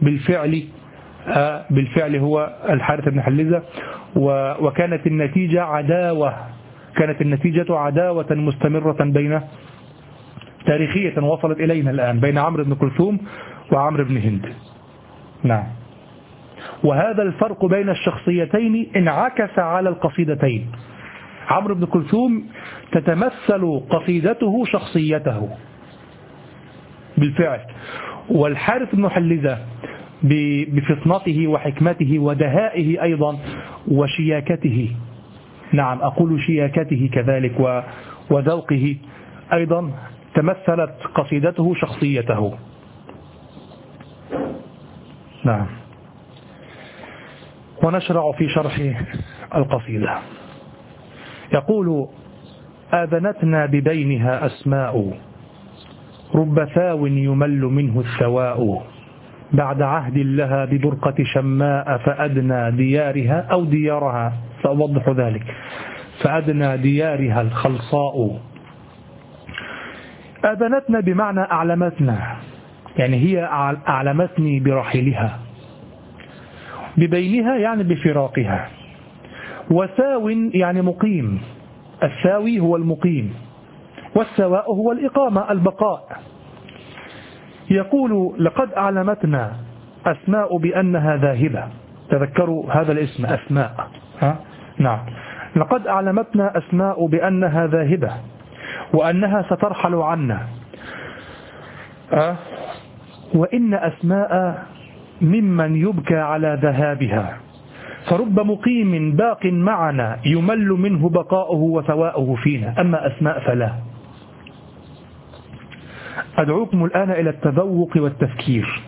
بالفعل هو الحارث بن حلزة، وكانت النتيجة عداوة، كانت النتيجة عداوة مستمرة تاريخية وصلت إلينا الآن بين عمرو بن كلثوم وعمرو بن هند. نعم. وهذا الفرق بين الشخصيتين انعكس على القصيدتين. عمرو بن كلثوم تتمثل قصيدته شخصيته بالفعل، والحارث بن حلزة بفطنته وحكمته ودهائه أيضا وشياكته، نعم أقول شياكته كذلك وذوقه أيضا، تمثلت قصيدته شخصيته. نعم. ونشرع في شرح القصيدة. يقول: آذنتنا ببينها أسماء، رب ثاو يمل منه الثواء، بعد عهد لها ببرقة شماء، فأدنى ديارها أو ديارها، سأوضح ذلك، فأدنى ديارها الخلصاء. آذنتنا بمعنى أعلمتنا، يعني هي أعلمتني برحيلها، ببينها يعني بفراقها، وثاو يعني مقيم، الثاوي هو المقيم، والثواء هو الإقامة البقاء. يقول: لقد أعلمتنا أسماء بأنها ذاهبة، تذكروا هذا الاسم أسماء، نعم، لقد أعلمتنا أسماء بأنها ذاهبة وأنها سترحل عنا، وإن أسماء ممن يبكى على ذهابها، فرب مقيم باق معنا يمل منه بقاؤه وثواؤه فينا، أما أسماء فلا. أدعوكم الآن إلى التذوق والتفكير،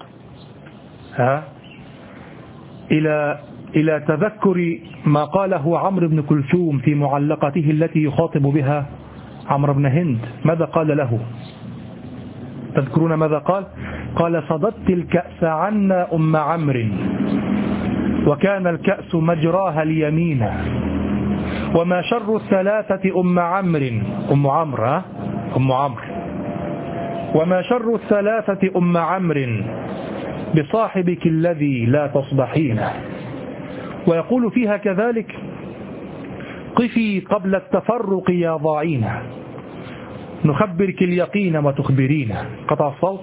إلى تذكر ما قاله عمرو بن كلثوم في معلقته التي يخاطب بها عمرو بن هند. ماذا قال له؟ تذكرون ماذا قال؟ قال: صددت الكأس عنا أم عمرو، وكان الكأس مجراها اليمين، وما شر الثلاثة أم عمرو، أم عمرو، وما شر الثلاثة أم عمرو بصاحبك الذي لا تصبحين. ويقول فيها كذلك: قفي قبل التفرق يا ضاعين، نخبرك اليقين وتخبرين. قطع الصوت.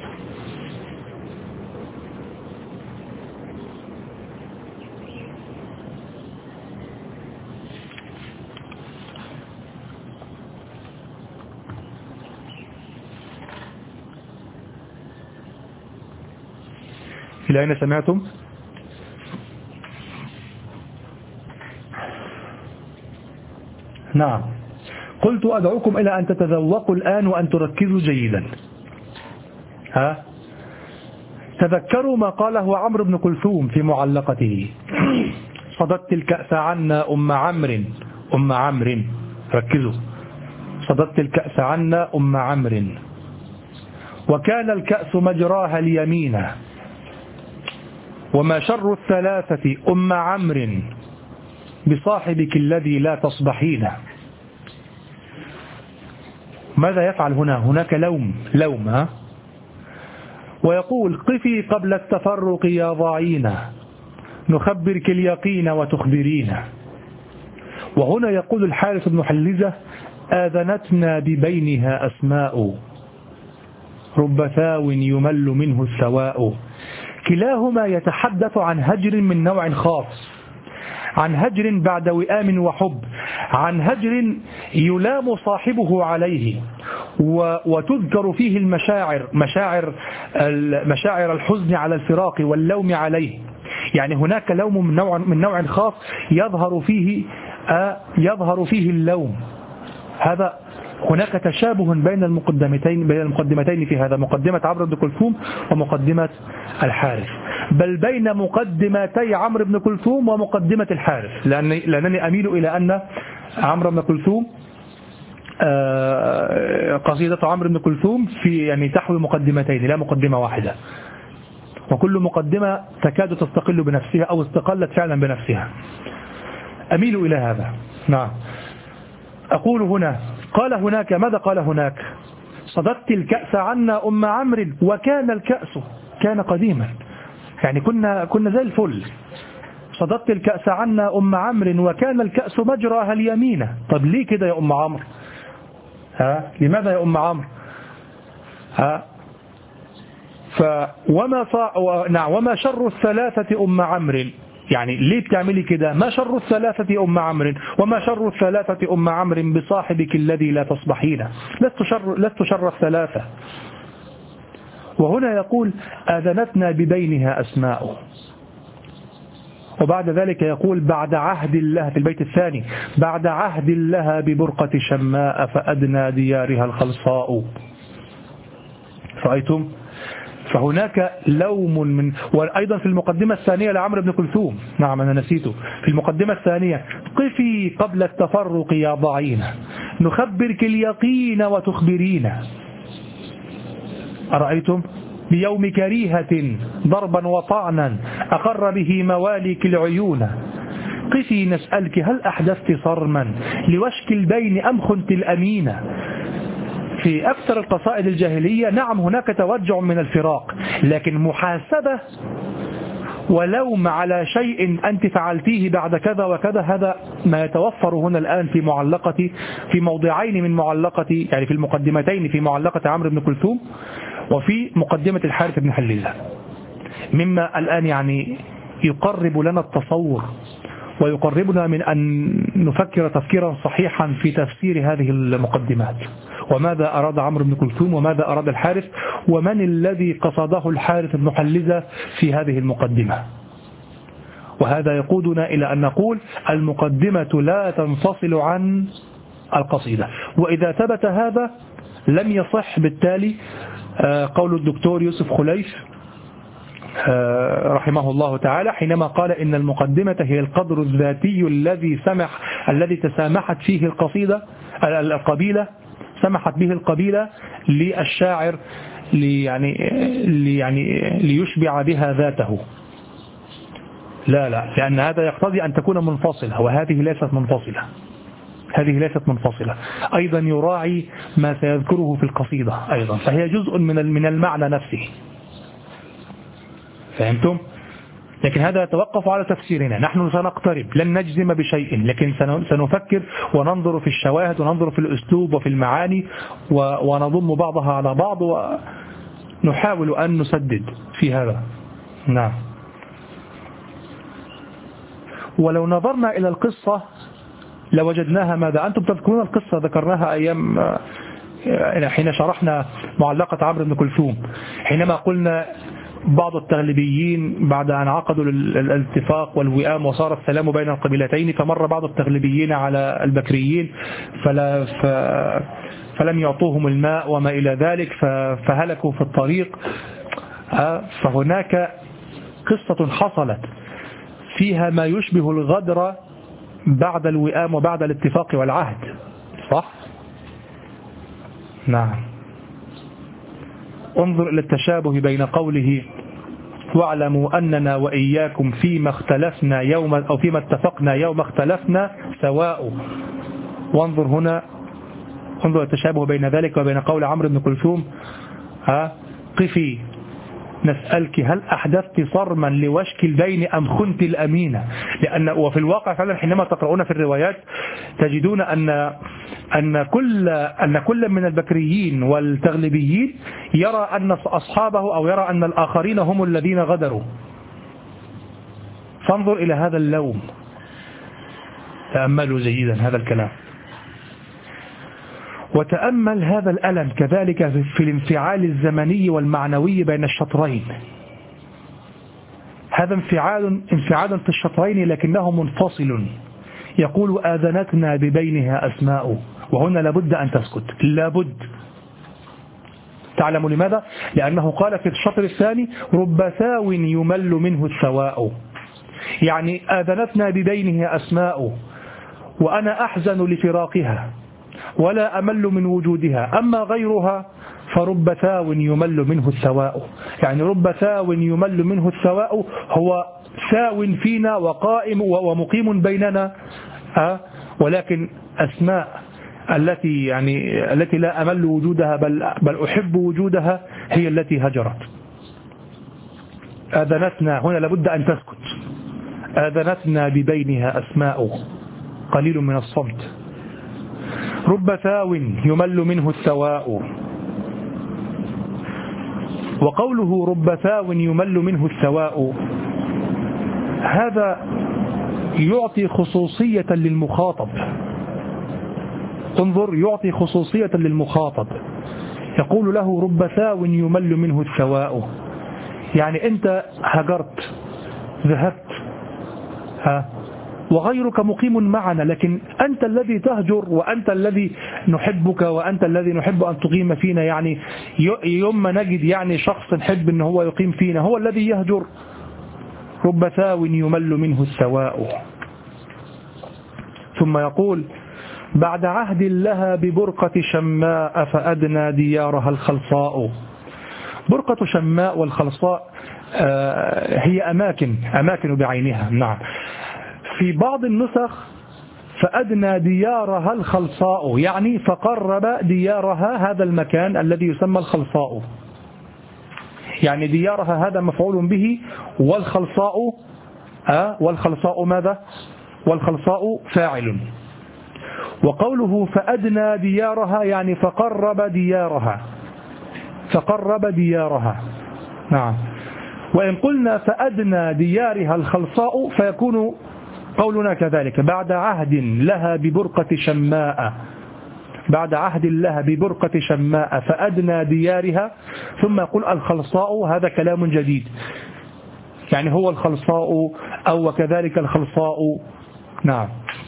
إلى أين سمعتم؟ نعم. قلت: أدعوكم إلى أن تتذوقوا الآن وأن تركزوا جيدا. تذكروا ما قاله عمرو بن كلثوم في معلقته: صددت الكأس عنا أم عمرو، ركزوا، صددت الكأس عنا أم عمرو، وكان الكأس مجراها اليمين، وما شر الثلاثة أم عمرو بصاحبك الذي لا تصبحين. ماذا يفعل هنا؟ هناك لوم. ويقول: قفي قبل التفرق يا ضاعين، نخبرك اليقين وتخبرين. وهنا يقول الحارث بن حلزة: آذنتنا ببينها أسماء، رب ثاو يمل منه الثواء. كلاهما يتحدث عن هجر من نوع خاص، عن هجر بعد وئام وحب، عن هجر يلام صاحبه عليه، وتذكر فيه مشاعر الحزن على الفراق واللوم عليه. يعني هناك لوم من نوع خاص يظهر فيه اللوم. هناك تشابه بين المقدمتين في هذا، مقدمة عمرو بن كلثوم ومقدمة الحارث، بل بين مقدمتي عمرو بن كلثوم ومقدمة الحارث، لأنني أميل إلى أن عمرو بن كلثوم قصيدة عمرو بن كلثوم في تحوي مقدمتين لا مقدمة واحدة، وكل مقدمة تكاد تستقل بنفسها أو استقلت فعلا بنفسها. أميل إلى هذا. نعم. أقول هنا قال هناك ماذا قال هناك؟ صددت الكأس عنا أم عمرو وكان الكأس كان قديما، كنا زي الفل. صددت الكأس عنا أم عمرو وكان الكأس مجراها اليمين. طب ليه كده يا أم عمرو؟ لماذا يا أم عمرو؟ وما شر الثلاثة أم عمرو، ليه بتعملي كده؟ ما شر الثلاثة أم عمرو وما شر الثلاثة أم عمرو بصاحبك الذي لا تصبحين، لست شر الثلاثة. وهنا يقول آذنتنا ببينها أسماء، وبعد ذلك يقول بعد عهد الله في البيت الثاني بعد عهد الله ببرقة شماء فأدنى ديارها الخلصاء. رأيتم؟ فهناك لوم وأيضا في المقدمة الثانية لعمرو بن كلثوم، نعم أنا نسيته، في المقدمة الثانية قفي قبل التفرق يا ضعين نخبرك اليقين وتخبرين. أرأيتم؟ بيوم كريهة ضربا وطعنا أقر به مواليك العيون. قفي نسألك هل أحدثت صرما لوشك البين أم خنت الأمينة. في أكثر القصائد الجاهلية نعم هناك توجع من الفراق، لكن محاسبة ولوم على شيء أنت فعلتيه بعد كذا وكذا، هذا ما يتوفر هنا الآن في موضعين من معلقة، في المقدمتين، في معلقة عمرو بن كلثوم وفي مقدمة الحارث بن حليلة، مما الآن يقرب لنا التصور ويقربنا من أن نفكر تفكيرا صحيحا في تفسير هذه المقدمات، وماذا أراد عمرو بن كلثوم وماذا أراد الحارث، ومن الذي قصده الحارث بن حليلة في هذه المقدمة. وهذا يقودنا إلى أن نقول المقدمة لا تنفصل عن القصيدة، وإذا ثبت هذا لم يصح بالتالي قول الدكتور يوسف خليف رحمه الله تعالى حينما قال إن المقدمة هي القدر الذاتي الذي تسامحت فيه القبيلة سمحت به القبيلة للشاعر ليشبع بها ذاته. لا، لأن هذا يقتضي أن تكون منفصلة، وهذه ليست منفصلة. أيضا يراعي ما سيذكره في القصيدة أيضا، فهي جزء من المعنى نفسه. فهمتم؟ لكن هذا يتوقف على تفسيرنا، نحن سنقترب، لن نجزم بشيء، لكن سنفكر وننظر في الشواهد وننظر في الأسلوب وفي المعاني ونضم بعضها على بعض ونحاول أن نسدد في هذا. نعم. ولو نظرنا إلى القصة لوجدناها ماذا؟ أنتم تذكرون القصة ذكرناها أيام حين شرحنا معلقة عمرو بن كلثوم، حينما قلنا بعض التغلبيين بعد أن عقدوا الاتفاق والوئام وصار السلام بين القبيلتين، فمر بعض التغلبيين على البكريين فلم يعطوهم الماء وما إلى ذلك فهلكوا في الطريق. فهناك قصة حصلت فيها ما يشبه الغدر بعد الوئام وبعد الاتفاق والعهد، صح؟ نعم. انظر إلى التشابه بين قوله واعلموا أننا وإياكم فيما اختلفنا يوم أو فيما اتفقنا يوم اختلفنا سواء. وانظر هنا، انظر التشابه بين ذلك وبين قول عمرو بن كلثوم قفي نسألك هل أحدثت صرما لوشك البين أم خنت الأمينة. وفي الواقع فعلا حينما تقرؤون في الروايات تجدون أن كل من البكريين والتغلبيين يرى أن أصحابه أو يرى أن الآخرين هم الذين غدروا. فانظر إلى هذا اللوم، تأملوا جيدا هذا الكلام، وتأمل هذا الألم كذلك في الانفعال الزمني والمعنوي بين الشطرين. هذا انفعال في الشطرين لكنه منفصل. يقول آذنتنا ببينها أسماء، وهنا لابد أن تسكت، لابد. تعلم لماذا؟ لأنه قال في الشطر الثاني رب ثاو يمل منه الثواء، يعني آذنتنا بدينه أسماء، وأنا أحزن لفراقها ولا أمل من وجودها، أما غيرها فرب ثاو يمل منه الثواء. يعني رب ثاو يمل منه الثواء هو ثاو فينا وقائم ومقيم بيننا، ولكن أسماء التي لا أمل وجودها بل أحب وجودها هي التي هجرت. آذنتنا هنا لابد أن تسكت، آذنتنا ببينها أسماء، قليل من الصمت. رب ثاو يمل منه الثواء. وقوله رب ثاو يمل منه الثواء هذا يعطي خصوصية للمخاطب. انظر، يعطي خصوصية للمخاطب، يقول له رب ثاو يمل منه الثواء، يعني أنت هجرت ذهبت وغيرك مقيم معنا، لكن أنت الذي تهجر وأنت الذي نحبك وأنت الذي نحب أن تقيم فينا. يعني يوم ما نجد يعني شخص نحب أنه هو يقيم فينا هو الذي يهجر. رب ثاو يمل منه الثواء. ثم يقول بعد عهد لها ببرقة شماء فأدنى ديارها الخلصاء. برقة شماء والخلصاء هي أماكن بعينها. نعم، في بعض النسخ فأدنى ديارها الخلصاء، يعني فقرب ديارها، هذا المكان الذي يسمى الخلصاء، يعني ديارها هذا مفعول به، والخلصاء ماذا؟ والخلصاء فاعل. وقوله فأدنى ديارها يعني فقرب ديارها. نعم. وإن قلنا فأدنى ديارها الخلصاء فيكون قولنا كذلك بعد عهد لها ببرقة شماء فأدنى ديارها، ثم يقول الخلصاء، هذا كلام جديد، يعني هو الخلصاء أو وكذلك الخلصاء. نعم.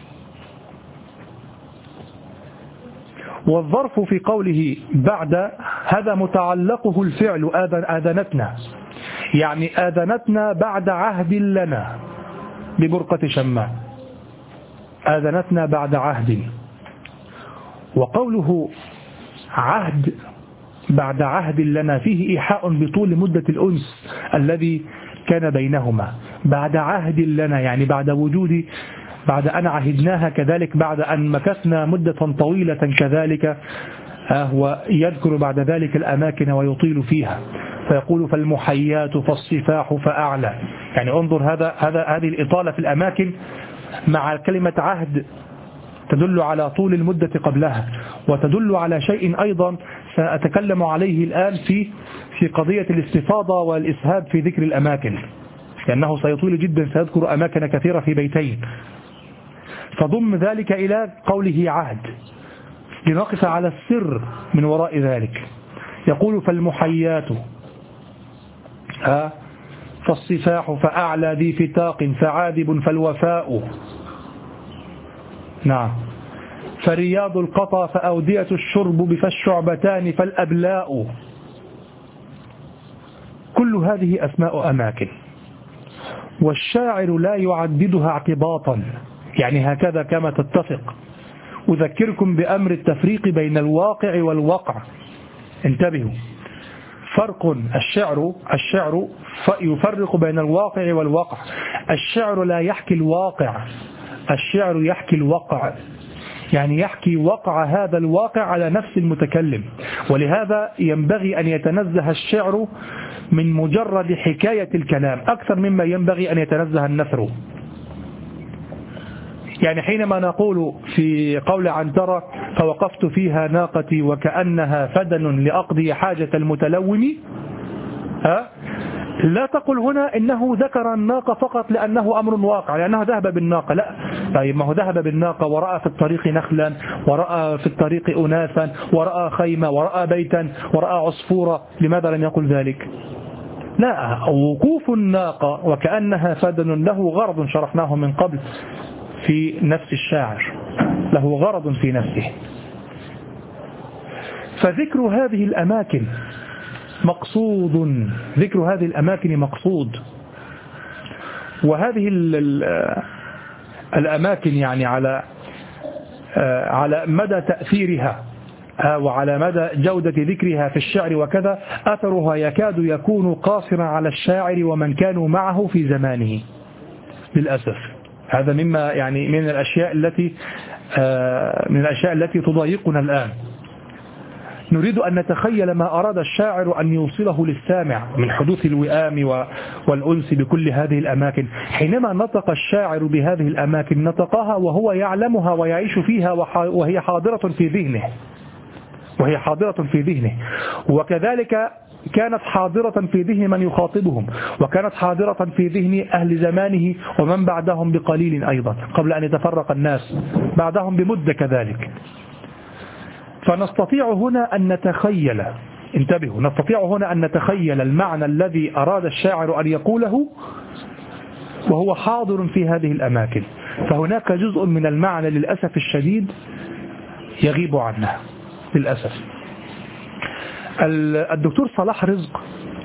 والظرف في قوله بعد هذا متعلقه الفعل آذنتنا، يعني آذنتنا بعد عهد لنا ببرقة شماء، آذنتنا بعد عهد. وقوله عهد بعد عهد لنا فيه إيحاء بطول مدة الأنس الذي كان بينهما. بعد عهد لنا يعني بعد أن عهدناها، كذلك بعد أن مكثنا مدة طويلة كذلك، ويذكر بعد ذلك الأماكن ويطيل فيها، فيقول فالمحيات فالصفاح فأعلى. يعني انظر هذه الإطالة في الأماكن مع كلمة عهد تدل على طول المدة قبلها، وتدل على شيء أيضا سأتكلم عليه الآن في قضية الاستفاضة والإسهاب في ذكر الأماكن، لأنه سيطول جدا، سيذكر أماكن كثيرة في بيتين. فضم ذلك إلى قوله عهد لنقف على السر من وراء ذلك. يقول فالمحيات فالصفاح فأعلى ذي فتاق فعاذب فالوفاء. نعم. فرياض القطى فأودية الشرب فالشعبتان فالأبلاء. كل هذه أسماء أماكن، والشاعر لا يعددها اعتباطا، يعني هكذا كما تتفق. أذكركم بأمر التفريق بين الواقع والوقع. انتبهوا، فرق. الشعر يفرق بين الواقع والوقع. الشعر لا يحكي الواقع، الشعر يحكي الوقع، يعني يحكي وقع هذا الواقع على نفس المتكلم. ولهذا ينبغي أن يتنزه الشعر من مجرد حكاية الكلام أكثر مما ينبغي أن يتنزه النثر. يعني حينما نقول في قول عنترة فوقفت فيها ناقتي وكأنها فدن لأقضي حاجة المتلوم، لا تقل هنا إنه ذكر الناقة فقط لأنه أمر واقع، لأنه ذهب بالناقة. لا، طيب ما هو ذهب بالناقة ورأى في الطريق نخلا، ورأى في الطريق أناسا، ورأى خيمة، ورأى بيتا، ورأى عصفورة، لماذا لم يقل ذلك؟ لا، وقوف الناقة وكأنها فدن له غرض شرحناه من قبل في نفس الشاعر، له غرض في نفسه. فذكر هذه الأماكن مقصود، ذكر هذه الأماكن مقصود. وهذه الأماكن يعني على مدى تأثيرها وعلى مدى جودة ذكرها في الشعر وكذا، أثرها يكاد يكون قاصرا على الشاعر ومن كانوا معه في زمانه للأسف. هذا مما يعني من الأشياء التي تضايقنا الآن. نريد أن نتخيل ما أراد الشاعر أن يوصله للسامع من حدوث الوئام والأنس بكل هذه الأماكن. حينما نطق الشاعر بهذه الأماكن نطقها وهو يعلمها ويعيش فيها وهي حاضرة في ذهنه، وكذلك كانت حاضرة في ذهن من يخاطبهم، وكانت حاضرة في ذهن أهل زمانه ومن بعدهم بقليل أيضا قبل أن يتفرق الناس بعدهم بمدة كذلك. فنستطيع هنا أن نتخيل، انتبهوا، نستطيع هنا أن نتخيل المعنى الذي أراد الشاعر أن يقوله وهو حاضر في هذه الأماكن. فهناك جزء من المعنى للأسف الشديد يغيب عنه للأسف. الدكتور صلاح رزق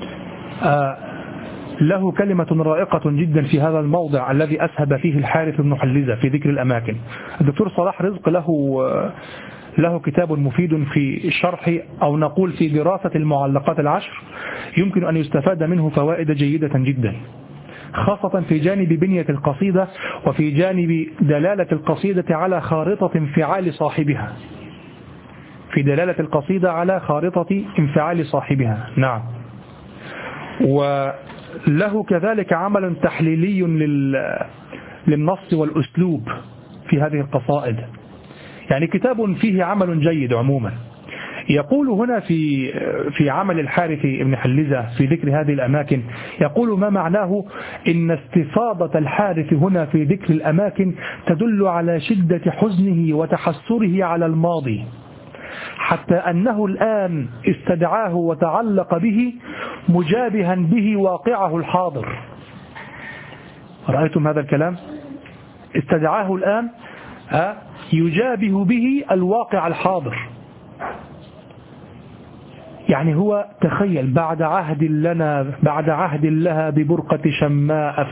له كلمة رائقة جدا في هذا الموضع الذي أسهب فيه الحارث بن حلزة في ذكر الأماكن. الدكتور صلاح رزق له كتاب مفيد في شرح أو نقول في دراسة المعلقات العشر، يمكن أن يستفاد منه فوائد جيدة جدا، خاصة في جانب بنية القصيدة وفي جانب دلالة القصيدة على خارطة انفعال صاحبها، في دلالة القصيدة على خارطة انفعال صاحبها. نعم. وله كذلك عمل تحليلي للنص والأسلوب في هذه القصائد، يعني كتاب فيه عمل جيد عموما. يقول هنا في عمل الحارث بن حلزة في ذكر هذه الأماكن، يقول ما معناه إن استفاضة الحارث هنا في ذكر الأماكن تدل على شدة حزنه وتحسره على الماضي، حتى أنه الآن استدعاه وتعلق به مجابها به واقعه الحاضر. رأيتم هذا الكلام؟ استدعاه الآن يجابه به الواقع الحاضر. يعني هو تخيل بعد عهد لها ببرقة شماء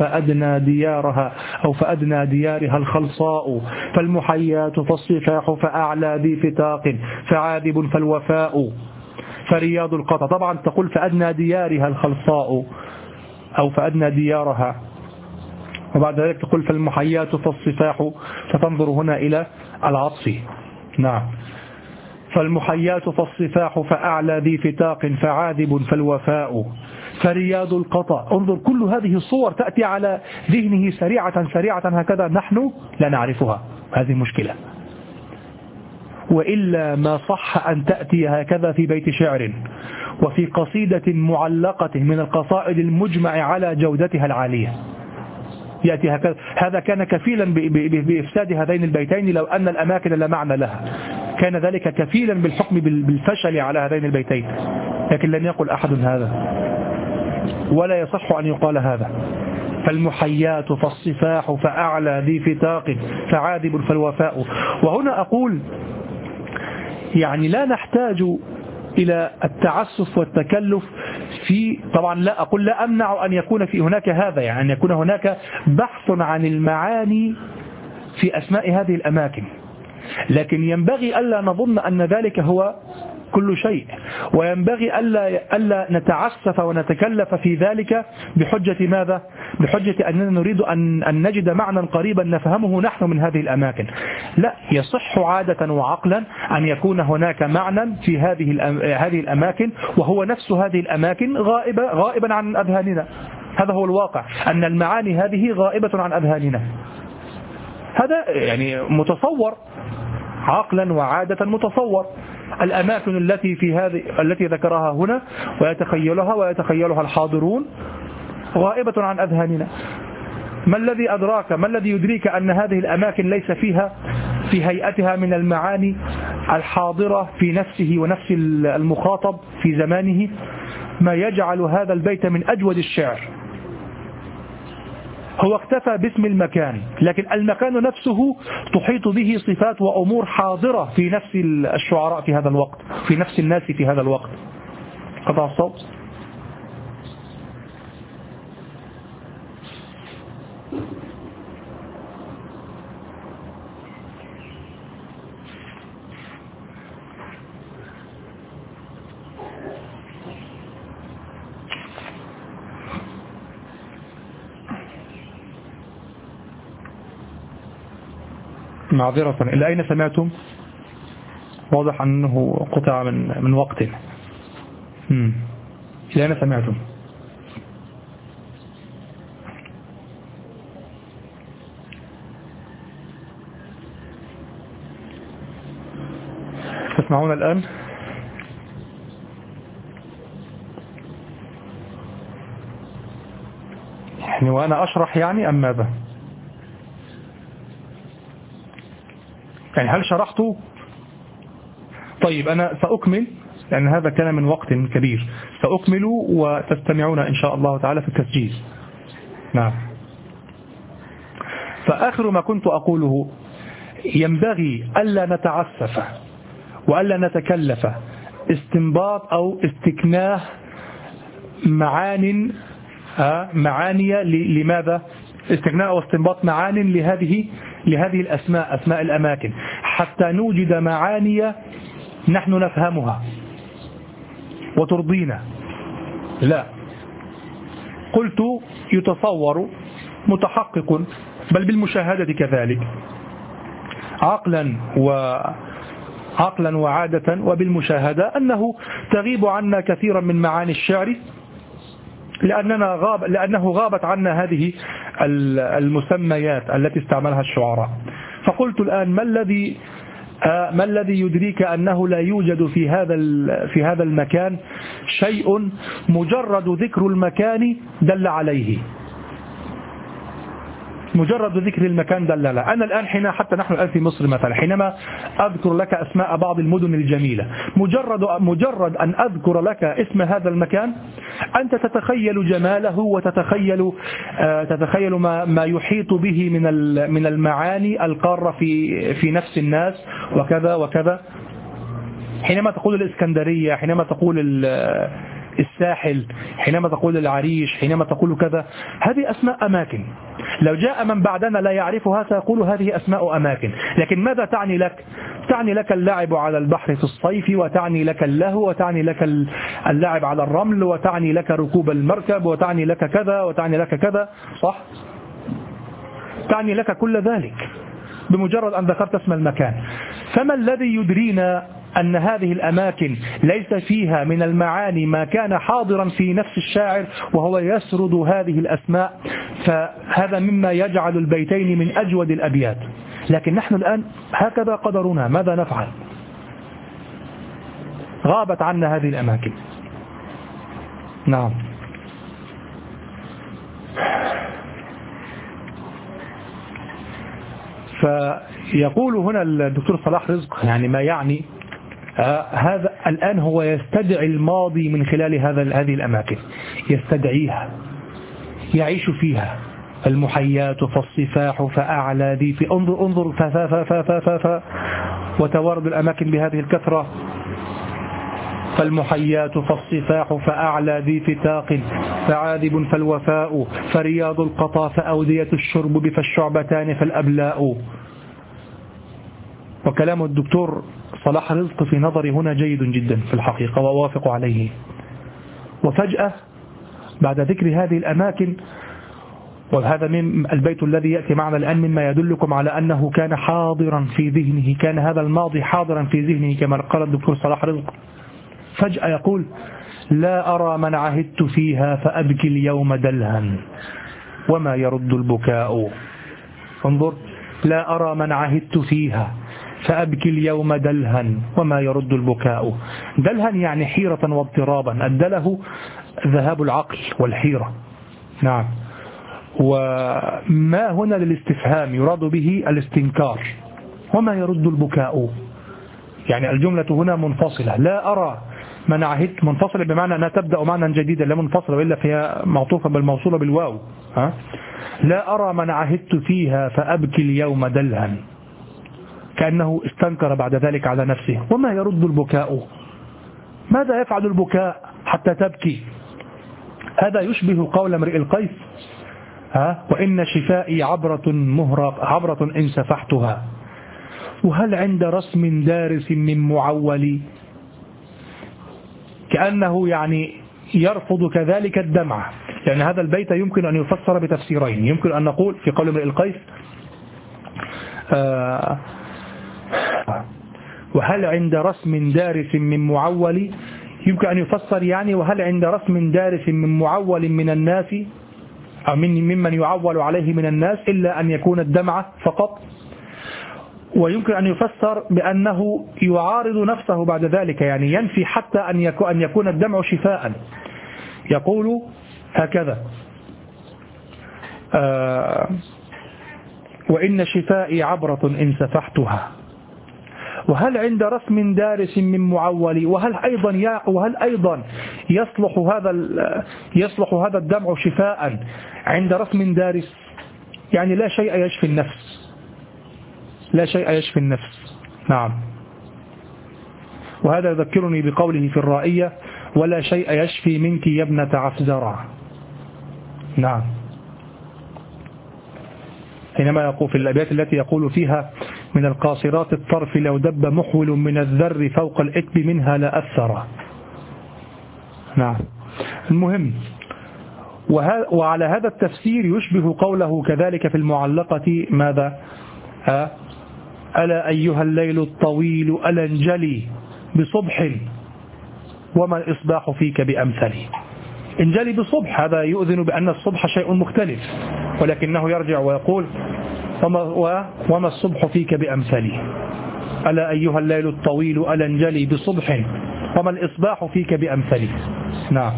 فأدنى ديارها الخلصاء، فالمحيات فالصفاح فأعلى ذي فتاق فعاذب فالوفاء، فرياض القطع. طبعا تقول فأدنى ديارها الخلصاء أو فأدنى ديارها، وبعد ذلك تقول فالمحيات فالصفاح، فتنظر هنا إلى العطف. نعم. فالمحيات فالصفاح فأعلى ذي فتاق فعاذب فالوفاء، فرياض القطع. انظر كل هذه الصور تأتي على ذهنه سريعة هكذا، نحن لا نعرفها. هذه مشكلة. وإلا ما صح أن تأتي هكذا في بيت شعر وفي قصيدة معلقة من القصائد المجمع على جودتها العالية، يأتي هكذا. هذا كان كفيلا بإفساد هذين البيتين لو أن الأماكن لا معنى لها، كان ذلك كفيلا بالحكم بالفشل على هذين البيتين، لكن لم يقل أحد هذا ولا يصح أن يقال هذا. فالمحيات فالصفاح فأعلى ذي فتاق فعاذب فالوفاء. وهنا أقول يعني لا نحتاج إلى التعسف والتكلف طبعا لا أقول لا أمنع أن يكون في هناك هذا، يعني أن يكون هناك بحث عن المعاني في أسماء هذه الأماكن، لكن ينبغي ألا نظن أن ذلك هو كل شيء، وينبغي ألا نتعسف ونتكلف في ذلك بحجة ماذا؟ بحجة أننا نريد أن نجد معنى قريبا نفهمه نحن من هذه الأماكن. لا، يصح عادة وعقلا أن يكون هناك معنى في هذه الأماكن وهو نفس هذه الأماكن غائبا عن أذهاننا. هذا هو الواقع، أن المعاني هذه غائبة عن أذهاننا. هذا يعني متصور عقلا وعادة، متصور. الأماكن التي ذكرها هنا ويتخيلها الحاضرون غائبة عن أذهاننا. ما الذي أدراك، ما الذي يدريك أن هذه الأماكن ليس فيها في هيئتها من المعاني الحاضرة في نفسه ونفس المخاطب في زمانه ما يجعل هذا البيت من أجود الشعر هو اكتفى باسم المكان، لكن المكان نفسه تحيط به صفات وأمور حاضرة في نفس الشعراء في هذا الوقت، في نفس الناس في هذا الوقت. قطع الصوت. معذرة، إلى أين سمعتم؟ واضح أنه قطع من وقت. إلى أين سمعتم؟ تسمعون الآن؟ يعني وأنا أشرح يعني أم ماذا؟ يعني هل شرحت؟ طيب أنا سأكمل، لأن هذا كان من وقت كبير، سأكمل وتستمعون إن شاء الله تعالى في التسجيل. نعم. فآخر ما كنت أقوله، ينبغي ألا نتعسف وألا نتكلف استنباط أو استكناه معاني لماذا؟ استكناء أو استنباط معاني لهذه الأسماء، أسماء الأماكن، حتى نوجد معاني نحن نفهمها وترضينا. لا، قلت يتصور متحقق بل بالمشاهدة كذلك، عقلا وعادة وبالمشاهدة، أنه تغيب عنا كثيرا من معاني الشعر لأنه غابت عنا هذه المسميات التي استعملها الشعراء. فقلت الآن ما الذي يدريك أنه لا يوجد في هذا المكان شيء مجرد ذكر المكان دل عليه، مجرد ذكر المكان دل عليه. أنا الآن حتى نحن الآن في مصر مثلا، حينما أذكر لك أسماء بعض المدن الجميلة، مجرد أن أذكر لك اسم هذا المكان أنت تتخيل جماله وتتخيل ما يحيط به من المعاني القارة في نفس الناس وكذا وكذا. حينما تقول الإسكندرية، حينما تقول الساحل، حينما تقول العريش، حينما تقول كذا، هذه أسماء أماكن. لو جاء من بعدنا لا يعرفها سيقول هذه أسماء أماكن. لكن ماذا تعني لك؟ تعني لك اللعب على البحر في الصيف، وتعني لك اللهو، وتعني لك اللعب على الرمل، وتعني لك ركوب المركب، وتعني لك كذا وتعني لك كذا، صح؟ تعني لك كل ذلك بمجرد أن ذكرت اسم المكان. فما الذي يدرينا أن هذه الأماكن ليس فيها من المعاني ما كان حاضرا في نفس الشاعر وهو يسرد هذه الأسماء؟ فهذا مما يجعل البيتين من أجود الأبيات. لكن نحن الآن هكذا قدرنا، ماذا نفعل؟ غابت عنا هذه الأماكن. نعم. فيقول هنا الدكتور صلاح رزق، يعني ما يعني هذا الآن هو يستدعي الماضي من خلال هذه الأماكن، يستدعيها، يعيش فيها. المحيات فالصفاح فأعلى ذي في انظر وتوارد الأماكن بهذه الكثرة. فالمحيات فالصفاح فأعلى ذي فتاق فعاذب فالوفاء فرياض القطا فأودية الشرب فالشعبتان فالأبلاء. وكلام الدكتور صلاح رزق في نظري هنا جيد جدا في الحقيقة وأوافق عليه. وفجأة بعد ذكر هذه الأماكن، وهذا من البيت الذي يأتي معنا الآن مما يدلكم على أنه كان حاضرا في ذهنه، كان هذا الماضي حاضرا في ذهنه كما قال الدكتور صلاح رزق. فجأة يقول: لا أرى من عهدت فيها فأبكي اليوم دلها وما يرد البكاء. انظر، لا أرى من عهدت فيها فأبكي اليوم دلها وما يرد البكاء. دلها يعني حيرة واضطرابا، الدله ذهاب العقل والحيرة. نعم. وما هنا للاستفهام يراد به الاستنكار. وما يرد البكاء يعني الجملة هنا منفصلة. لا أرى من عهدت، منفصلة بمعنى أنها تبدأ معنى جديدا، لا منفصلة وإلا فيها معطوفة بالموصولة بالواو. لا أرى من عهدت فيها فأبكي اليوم دلها، كأنه استنكر بعد ذلك على نفسه. وما يرد البكاء؟ ماذا يفعل البكاء حتى تبكي؟ هذا يشبه قول امرئ القيس وإن شفائي عبرة إن سفحتها، وهل عند رسم دارس من معول. كأنه يعني يرفض كذلك الدمع. يعني هذا البيت يمكن أن يفسر بتفسيرين. يمكن أن نقول في قول امرئ القيس وهل عند رسم دارس من معول، يمكن أن يفسر يعني وهل عند رسم دارس من معول من الناس أو ممن يعول عليه من الناس إلا أن يكون الدمع فقط. ويمكن أن يفسر بأنه يعارض نفسه بعد ذلك، يعني ينفي حتى أن يكون الدمع شفاء. يقول هكذا وإن شفائي عبرة إن سفحتها، وهل عند رسم دارس من معول، وهل أيضا يصلح هذا الدمع شفاء عند رسم دارس. يعني لا شيء يشفي النفس، لا شيء يشفي النفس. نعم. وهذا يذكرني بقوله في الرائية ولا شيء يشفي منك يا ابنة عفزرع. نعم. حينما يقول في الأبيات التي يقول فيها من القاصرات الطرف لو دب محول من الذر فوق الإكب منها لأثر. نعم. المهم، وعلى هذا التفسير يشبه قوله كذلك في المعلقة ماذا؟ ألا أيها الليل الطويل ألا انجلي بصبح وما الإصباح فيك بأمثلي. انجلي بصبح، هذا يؤذن بأن الصبح شيء مختلف، ولكنه يرجع ويقول وما الصبح فيك بأمثلي. ألا أيها الليل الطويل ألا انجلي بصبح وما الإصباح فيك بأمثلي. نعم.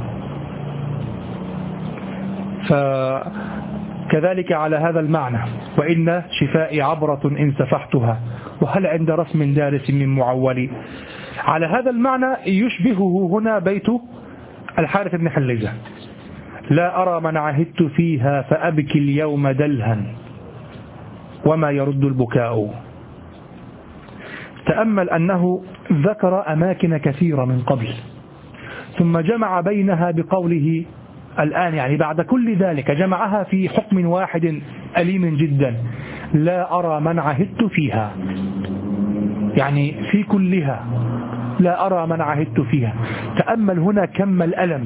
فكذلك على هذا المعنى وإن شفائي عبرة إن سفحتها، وهل عند رسم دارس من معول. على هذا المعنى يشبهه هنا بيت الحارث بن حليجة لا أرى من عهدت فيها فأبكي اليوم دلها وما يرد البكاء. تأمل أنه ذكر أماكن كثيرة من قبل ثم جمع بينها بقوله الآن، يعني بعد كل ذلك جمعها في حكم واحد أليم جدا، لا أرى من عهدت فيها، يعني في كلها لا أرى من عهدت فيها. تأمل هنا كم الألم،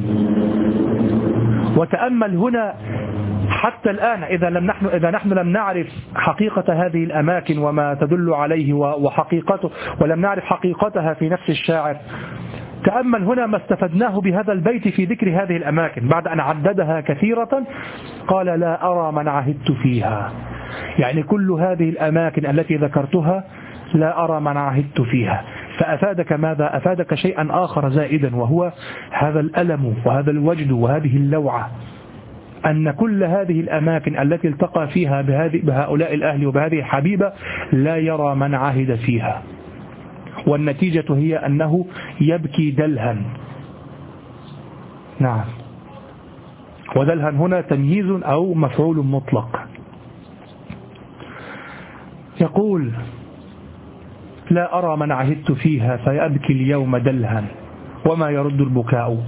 وتأمل هنا حتى الآن إذا نحن لم نعرف حقيقة هذه الأماكن وما تدل عليه وحقيقته، ولم نعرف حقيقتها في نفس الشاعر. تأمل هنا ما استفدناه بهذا البيت في ذكر هذه الأماكن بعد أن عددها كثيرة. قال لا أرى من عهدت فيها، يعني كل هذه الأماكن التي ذكرتها لا أرى من عهدت فيها. فأفادك ماذا؟ أفادك شيئا آخر زائدا، وهو هذا الألم وهذا الوجد وهذه اللوعة، أن كل هذه الأماكن التي التقى فيها بهؤلاء الأهل وبهذه الحبيبة لا يرى من عهد فيها، والنتيجة هي أنه يبكي دلها. نعم. ودلها هنا تمييز أو مفعول مطلق. يقول لا أرى من عهدت فيها فيبكي اليوم دلها وما يرد البكاء.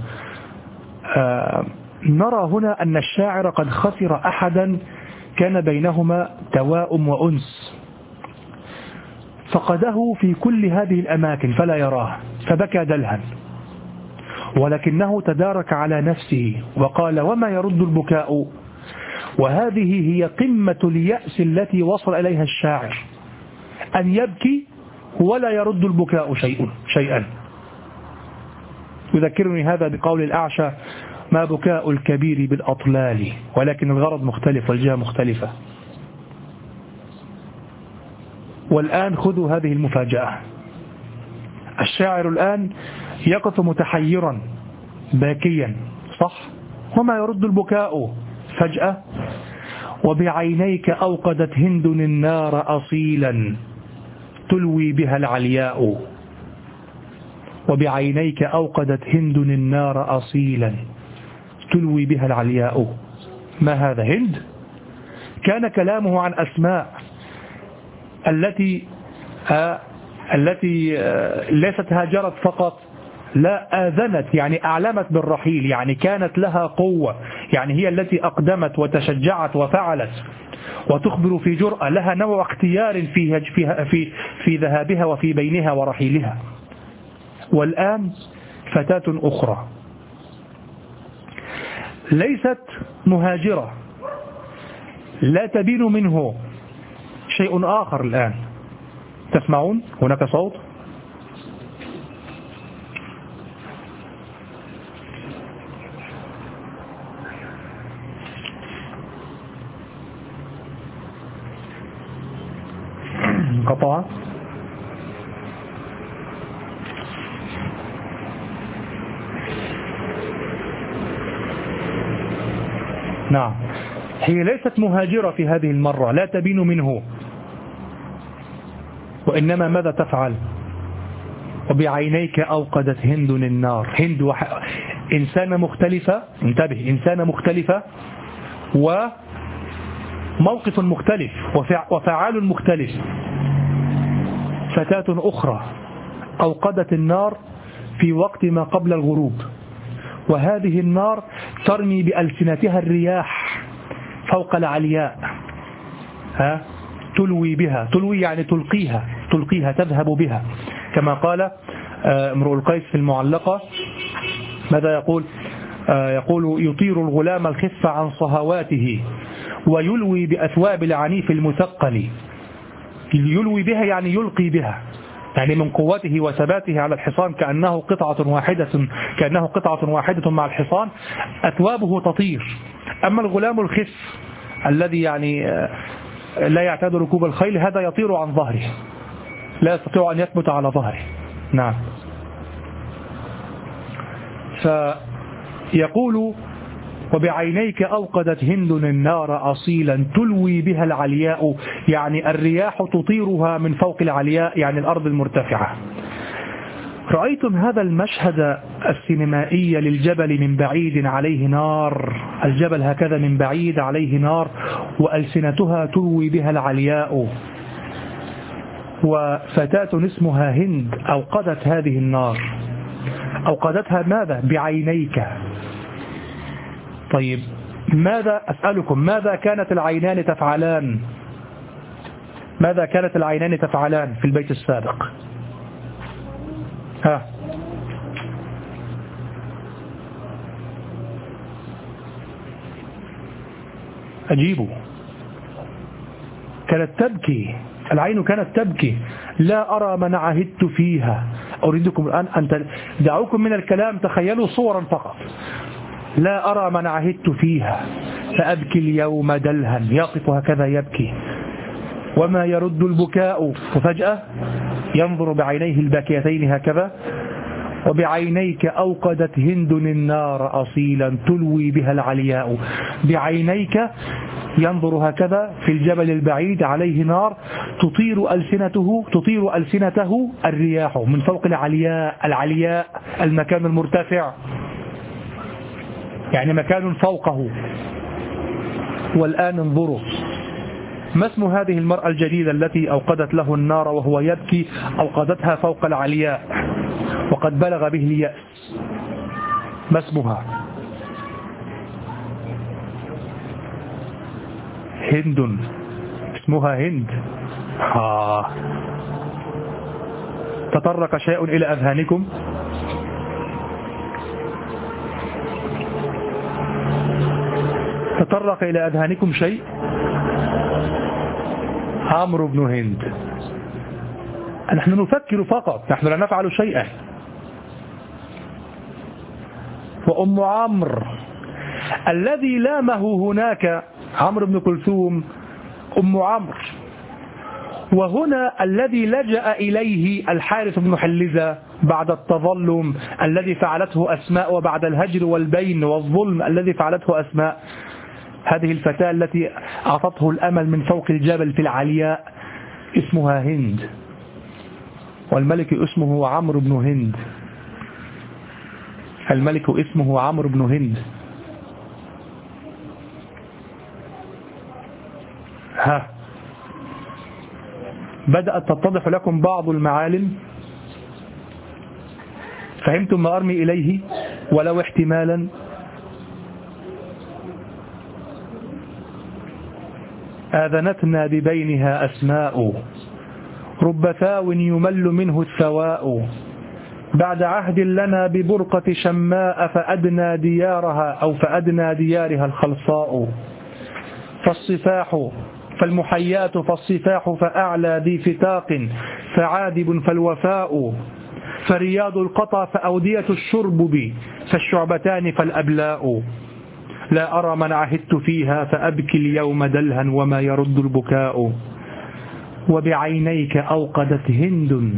نرى هنا أن الشاعر قد خسر أحدا كان بينهما توائم وأنس، فقده في كل هذه الأماكن فلا يراه فبكى دلها، ولكنه تدارك على نفسه وقال وما يرد البكاء. وهذه هي قمة اليأس التي وصل إليها الشاعر، أن يبكي ولا يرد البكاء شيئا. يذكرني هذا بقول الأعشى ما بكاء الكبير بالأطلال، ولكن الغرض مختلف والجهة مختلفة. والآن خذوا هذه المفاجأة، الشاعر الآن يقف متحيرا باكيا، صح؟ وما يرد البكاء. فجأة وبعينيك أوقدت هند النار أصيلا تلوي بها العلياء. وبعينيك أوقدت هند النار أصيلا تلوي بها العلياء. ما هذا هند؟ كان كلامه عن أسماء التي ليست هاجرت فقط، لا آذنت، يعني أعلمت بالرحيل، يعني كانت لها قوة، يعني هي التي أقدمت وتشجعت وفعلت، وتخبر في جرأة، لها نوع اختيار في ذهابها وفي بينها ورحيلها. والآن فتاة أخرى ليست مهاجرة، لا تبين منه شيء آخر. الآن تسمعون هناك صوت؟ قطع. نعم، هي ليست مهاجرة في هذه المرة، لا تبين منه، وإنما ماذا تفعل؟ وبعينيك أوقدت هند النار. هند إنسانة مختلفة، انتبه، إنسانة مختلفة وموقف مختلف وفعال مختلف. فتاة أخرى أوقدت النار في وقت ما قبل الغروب، وهذه النار ترمي بألسنتها الرياح فوق العلياء، تلوي بها، تلوي يعني تلقيها تذهب بها، كما قال امرؤ القيس في المعلقة. ماذا يقول؟ يقول: يطير الغلام الخف عن صهواته ويلوي بأثواب العنيف المثقل. يلوي بها يعني يلقي بها، يعني من قوته وثباته على الحصان كأنه قطعة واحدة مع الحصان، أثوابه تطير. أما الغلام الخف الذي يعني لا يعتاد ركوب الخيل، هذا يطير عن ظهره، لا يستطيع أن يثبت على ظهره. نعم. فيقول: وبعينيك أوقدت هند النار أصيلا تلوي بها العلياء، يعني الرياح تطيرها من فوق العلياء، يعني الأرض المرتفعة. رأيتم هذا المشهد السينمائي للجبل من بعيد عليه نار، الجبل هكذا من بعيد عليه نار وألسنتها تلوي بها العلياء، وفتاة اسمها هند أوقدت هذه النار. أوقدتها ماذا؟ بعينيك. طيب ماذا، أسألكم، ماذا كانت العينان تفعلان؟ ماذا كانت العينان تفعلان في البيت السابق؟ أجيبوا. كانت تبكي، العين كانت تبكي. لا أرى من عهدت فيها. أريدكم الآن أن دعوكم من الكلام، تخيلوا صورا فقط. لا أرى من عهدت فيها فأبكي اليوم دلها. يقف هكذا يبكي وما يرد البكاء، وفجأة ينظر بعينيه الباكيتين هكذا: وبعينيك أوقدت هند النار أصيلا تلوي بها العلياء. بعينيك ينظر هكذا في الجبل البعيد عليه نار تطير ألسنته الرياح من فوق العلياء المكان المرتفع، يعني مكان فوقه. والآن انظروا، ما اسم هذه المرأة الجديدة التي أوقدت له النار وهو يبكي؟ أوقدتها فوق العلياء وقد بلغ به اليأس. ما اسمها؟ هند. اسمها هند. تطرق شيء إلى أذهانكم؟ تطرق إلى أذهانكم شيء؟ عمرو بن هند. نحن نفكر فقط، نحن لا نفعل شيئا. وأم عمرو الذي لامه هناك عمرو بن كلثوم، أم عمرو. وهنا الذي لجأ إليه الحارث بن حلزة بعد التظلم الذي فعلته أسماء، وبعد الهجر والبين والظلم الذي فعلته أسماء، هذه الفتاة التي أعطته الأمل من فوق الجبل في العلياء اسمها هند، والملك اسمه عمرو بن هند. الملك اسمه عمرو بن هند. ها، بدأت تتضح لكم بعض المعالم؟ فهمتم ما أرمي إليه ولو احتمالا؟ آذنتنا ببينها أسماء، رب ثاو يمل منه الثواء، بعد عهد لنا ببرقة شماء فأدنى ديارها أو فأدنى ديارها الخلصاء، فالمحيات فالصفاح فأعلى ذي فتاق فعاذب فالوفاء، فرياض القطى فأودية الشربب فالشعبتان فالأبلاء، لا أرى من عهدت فيها فأبكي اليوم دلها وما يرد البكاء، وبعينيك أوقدت هند.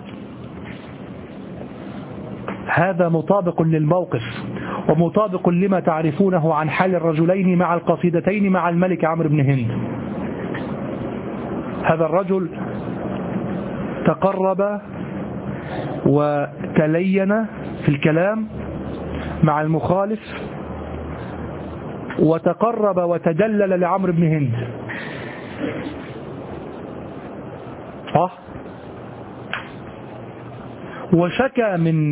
هذا مطابق للموقف ومطابق لما تعرفونه عن حال الرجلين مع القصيدتين مع الملك عمرو بن هند. هذا الرجل تقرب وتلين في الكلام مع المخالف، وتقرب وتدلل لعمرو بن هند، صح؟ وشكى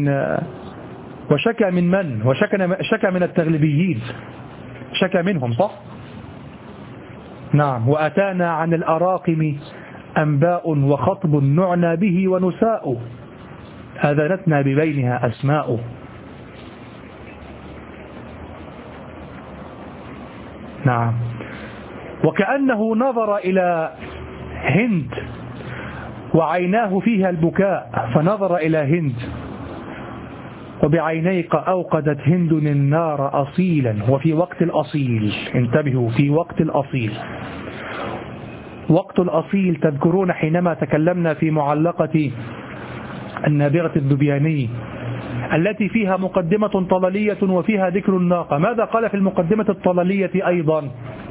من التغلبيين، شكى منهم، صح؟ نعم. وأتانا عن الأراقم أنباء وخطب نعنى به ونساء، آذنتنا ببينها أسماء. نعم. وكأنه نظر إلى هند وعيناه فيها البكاء فنظر إلى هند، وبعينيك أوقدت هند النار أصيلا، وفي وقت الأصيل، انتبهوا، في وقت الأصيل. وقت الأصيل تذكرون حينما تكلمنا في معلقة النابغة الذبياني التي فيها مقدمة طللية وفيها ذكر الناقة، ماذا قال في المقدمة الطللية أيضا؟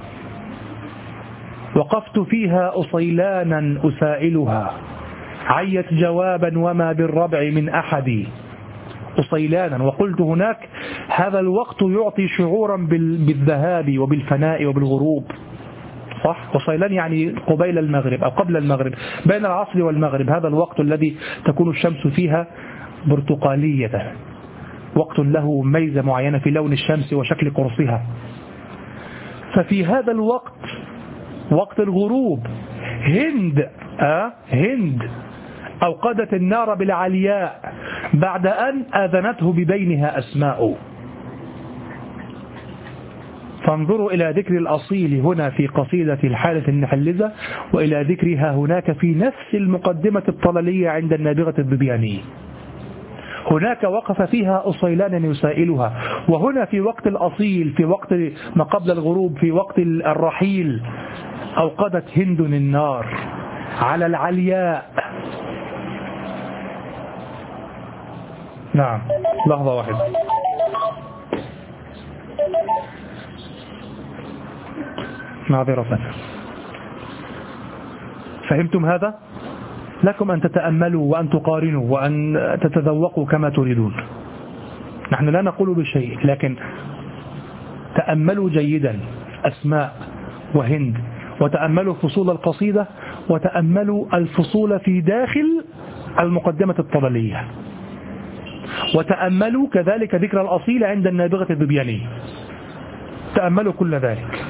وقفت فيها أصيلانا أسائلها، عيت جوابا وما بالربع من أحد. أصيلانا، وقلت هناك هذا الوقت يعطي شعورا بالذهاب وبالفناء وبالغروب، صح؟ أصيلان يعني قبيل المغرب أو قبل المغرب، بين العصر والمغرب، هذا الوقت الذي تكون الشمس فيها برتقالية، وقت له ميزة معينة في لون الشمس وشكل قرصها. ففي هذا الوقت، وقت الغروب، هند أوقدت النار بالعلياء بعد أن آذنته ببينها أسماء. فانظروا إلى ذكر الأصيل هنا في قصيدة الحالة النحلزة، وإلى ذكرها هناك في نفس المقدمة الطللية عند النابغة الذبياني. هناك وقف فيها أصيلان يسائلها، وهنا في وقت الأصيل، في وقت ما قبل الغروب، في وقت الرحيل، أوقدت هند النار على العلياء. نعم، لحظة واحدة. معذرة. فهمتم هذا؟ لكم أن تتأملوا وأن تقارنوا وأن تتذوقوا كما تريدون. نحن لا نقول بشيء، لكن تأملوا جيدا أسماء وهند، وتأملوا فصول القصيدة، وتأملوا الفصول في داخل المقدمة الطللية، وتأملوا كذلك ذكر الأصيل عند النابغة الذبياني. تأملوا كل ذلك،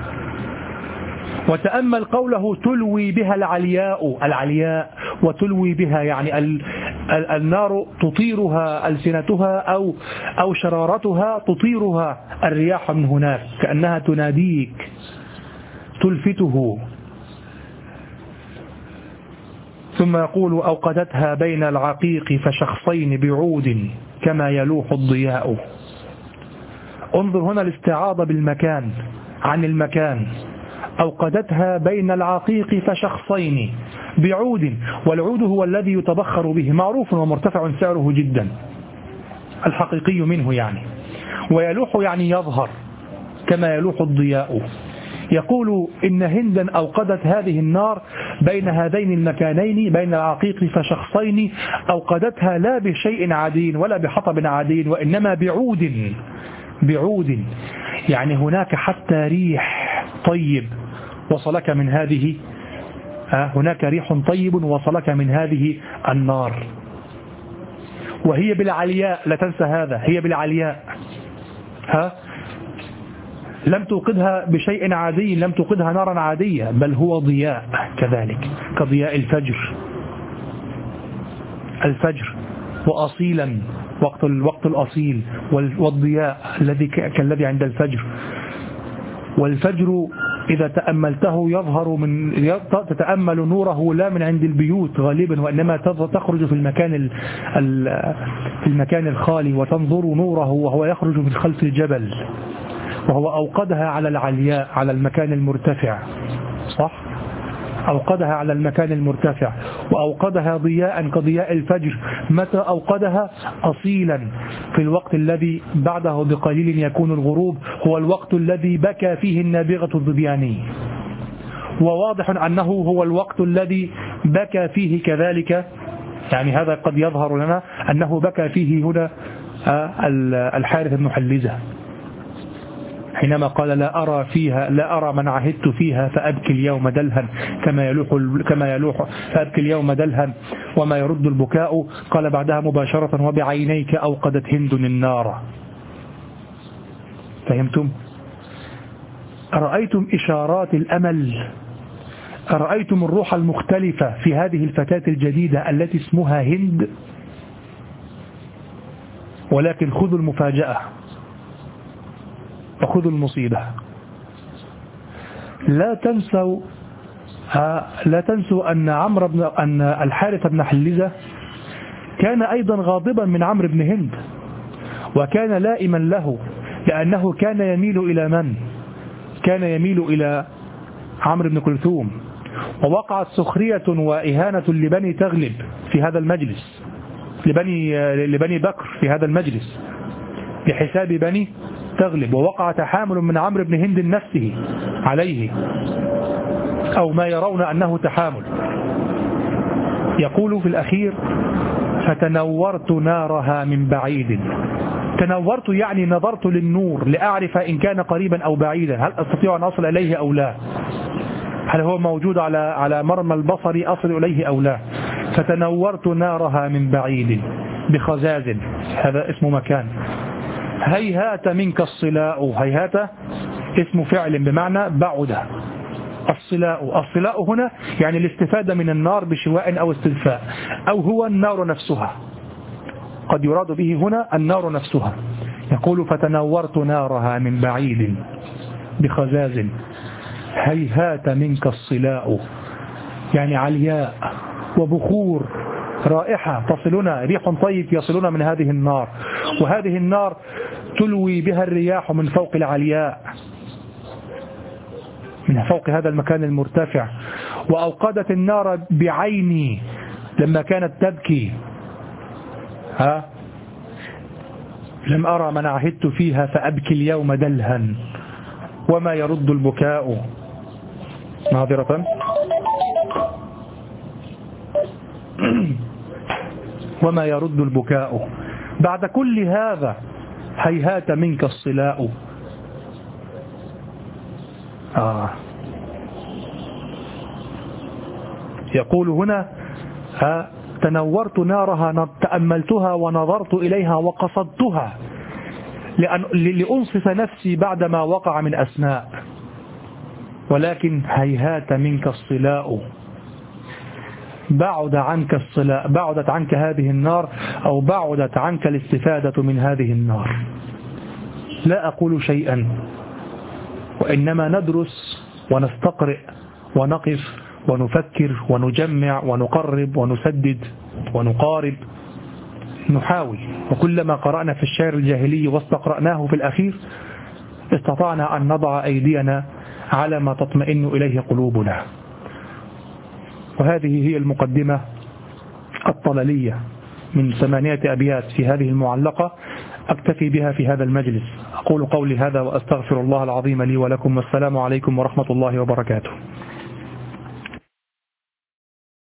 وتأمل قوله تلوي بها العلياء، وتلوي بها يعني النار تطيرها ألسنتها أو شرارتها تطيرها الرياح من هناك، كأنها تناديك تلفته. ثم يقول أوقدتها بين العقيق فشخصين بعود كما يلوح الضياء. انظر هنا الاستعاضة بالمكان عن المكان. أوقدتها بين العقيق فشخصين بعود، والعود هو الذي يتبخر به، معروف ومرتفع سعره جدا، الحقيقي منه يعني. ويلوح يعني يظهر كما يلوح الضياء. يقول إن هندا أوقدت هذه النار بين هذين المكانين، بين العقيق فشخصين، أوقدتها لا بشيء عادي ولا بحطب عادي، وإنما بعود يعني هناك حتى ريح طيب وصلك من هذه هناك ريح طيب وصلك من هذه النار، وهي بالعلياء، لا تنسى هذا، هي بالعلياء، لم توقدها بشيء عادي، لم توقدها نارا عادية، بل هو ضياء كذلك كضياء الفجر وأصيلا وقت الأصيل، والضياء كالذي عند الفجر. والفجر إذا تأملته يظهر تتأمل نوره لا من عند البيوت غالبا، وإنما تخرج في المكان الخالي، وتنظر نوره وهو يخرج من خلف الجبل، وهو أوقدها على العلياء، على المكان المرتفع، صح؟ أوقدها على المكان المرتفع، وأوقدها ضياء كضياء الفجر. متى أوقدها؟ أصيلا، في الوقت الذي بعده بقليل يكون الغروب، هو الوقت الذي بكى فيه النابغة الظبياني، وواضح أنه هو الوقت الذي بكى فيه كذلك، يعني هذا قد يظهر لنا أنه بكى فيه هنا الحارث بن حلزة حينما قال لا أرى من عهدت فيها فأبكي اليوم دلها كما يلوح فأبكي اليوم دلها وما يرد البكاء. قال بعدها مباشرة وبعينيك أوقدت هند النار. فهمتم؟ أرأيتم إشارات الأمل؟ أرأيتم الروح المختلفة في هذه الفتاة الجديدة التي اسمها هند؟ ولكن خذوا المفاجأة وخذوا المصيبة. لا تنسوا أن الحارث بن حلزة كان أيضا غاضبا من عمرو بن هند، وكان لائما له، لأنه كان يميل إلى من؟ كان يميل إلى عمرو بن كلثوم، ووقعت سخرية وإهانة لبني تغلب في هذا المجلس، لبني بكر في هذا المجلس بحساب بني تغلب، ووقع تحامل من عمرو بن هند نفسه عليه، أو ما يرون أنه تحامل. يقول في الأخير فتنورت نارها من بعيد. تنورت يعني نظرت للنور لأعرف إن كان قريبا أو بعيدا، هل أستطيع أن أصل إليه أو لا، هل هو موجود على مرمى البصر أصل إليه أو لا. فتنورت نارها من بعيد بخزاز، هذا اسم مكان. هيهات منك الصلاء، هيهات اسم فعل بمعنى بعد. الصلاء هنا يعني الاستفادة من النار بشواء أو استدفاء، أو هو النار نفسها، قد يراد به هنا النار نفسها. يقول فتنورت نارها من بعيد بخزاز هيهات منك الصلاء، يعني علياء وبخور رائحة تصلنا، ريح طيب يصلنا من هذه النار، وهذه النار تلوي بها الرياح من فوق العلياء، من فوق هذا المكان المرتفع. وأوقدت النار بعيني لما كانت تبكي، لم أرى من عهدت فيها فأبكي اليوم دلها وما يرد البكاء ناظرة. وما يرد البكاء بعد كل هذا هيهات منك الصلاء. يقول هنا تنورت نارها، تأملتها ونظرت إليها وقصدتها لأنصف نفسي بعدما وقع من أسناء، ولكن هيهات منك الصلاء. بعدت عنك هذه النار، أو بعدت عنك الاستفادة من هذه النار. لا أقول شيئا، وإنما ندرس ونستقرئ ونقف ونفكر ونجمع ونقرب ونسدد ونقارب، نحاول. وكلما قرأنا في الشعر الجاهلي واستقرأناه في الأخير استطعنا أن نضع أيدينا على ما تطمئن إليه قلوبنا. وهذه هي المقدمة الطلالية من 8 أبيات في هذه المعلقة، أكتفي بها في هذا المجلس. أقول قولي هذا وأستغفر الله العظيم لي ولكم، والسلام عليكم ورحمة الله وبركاته.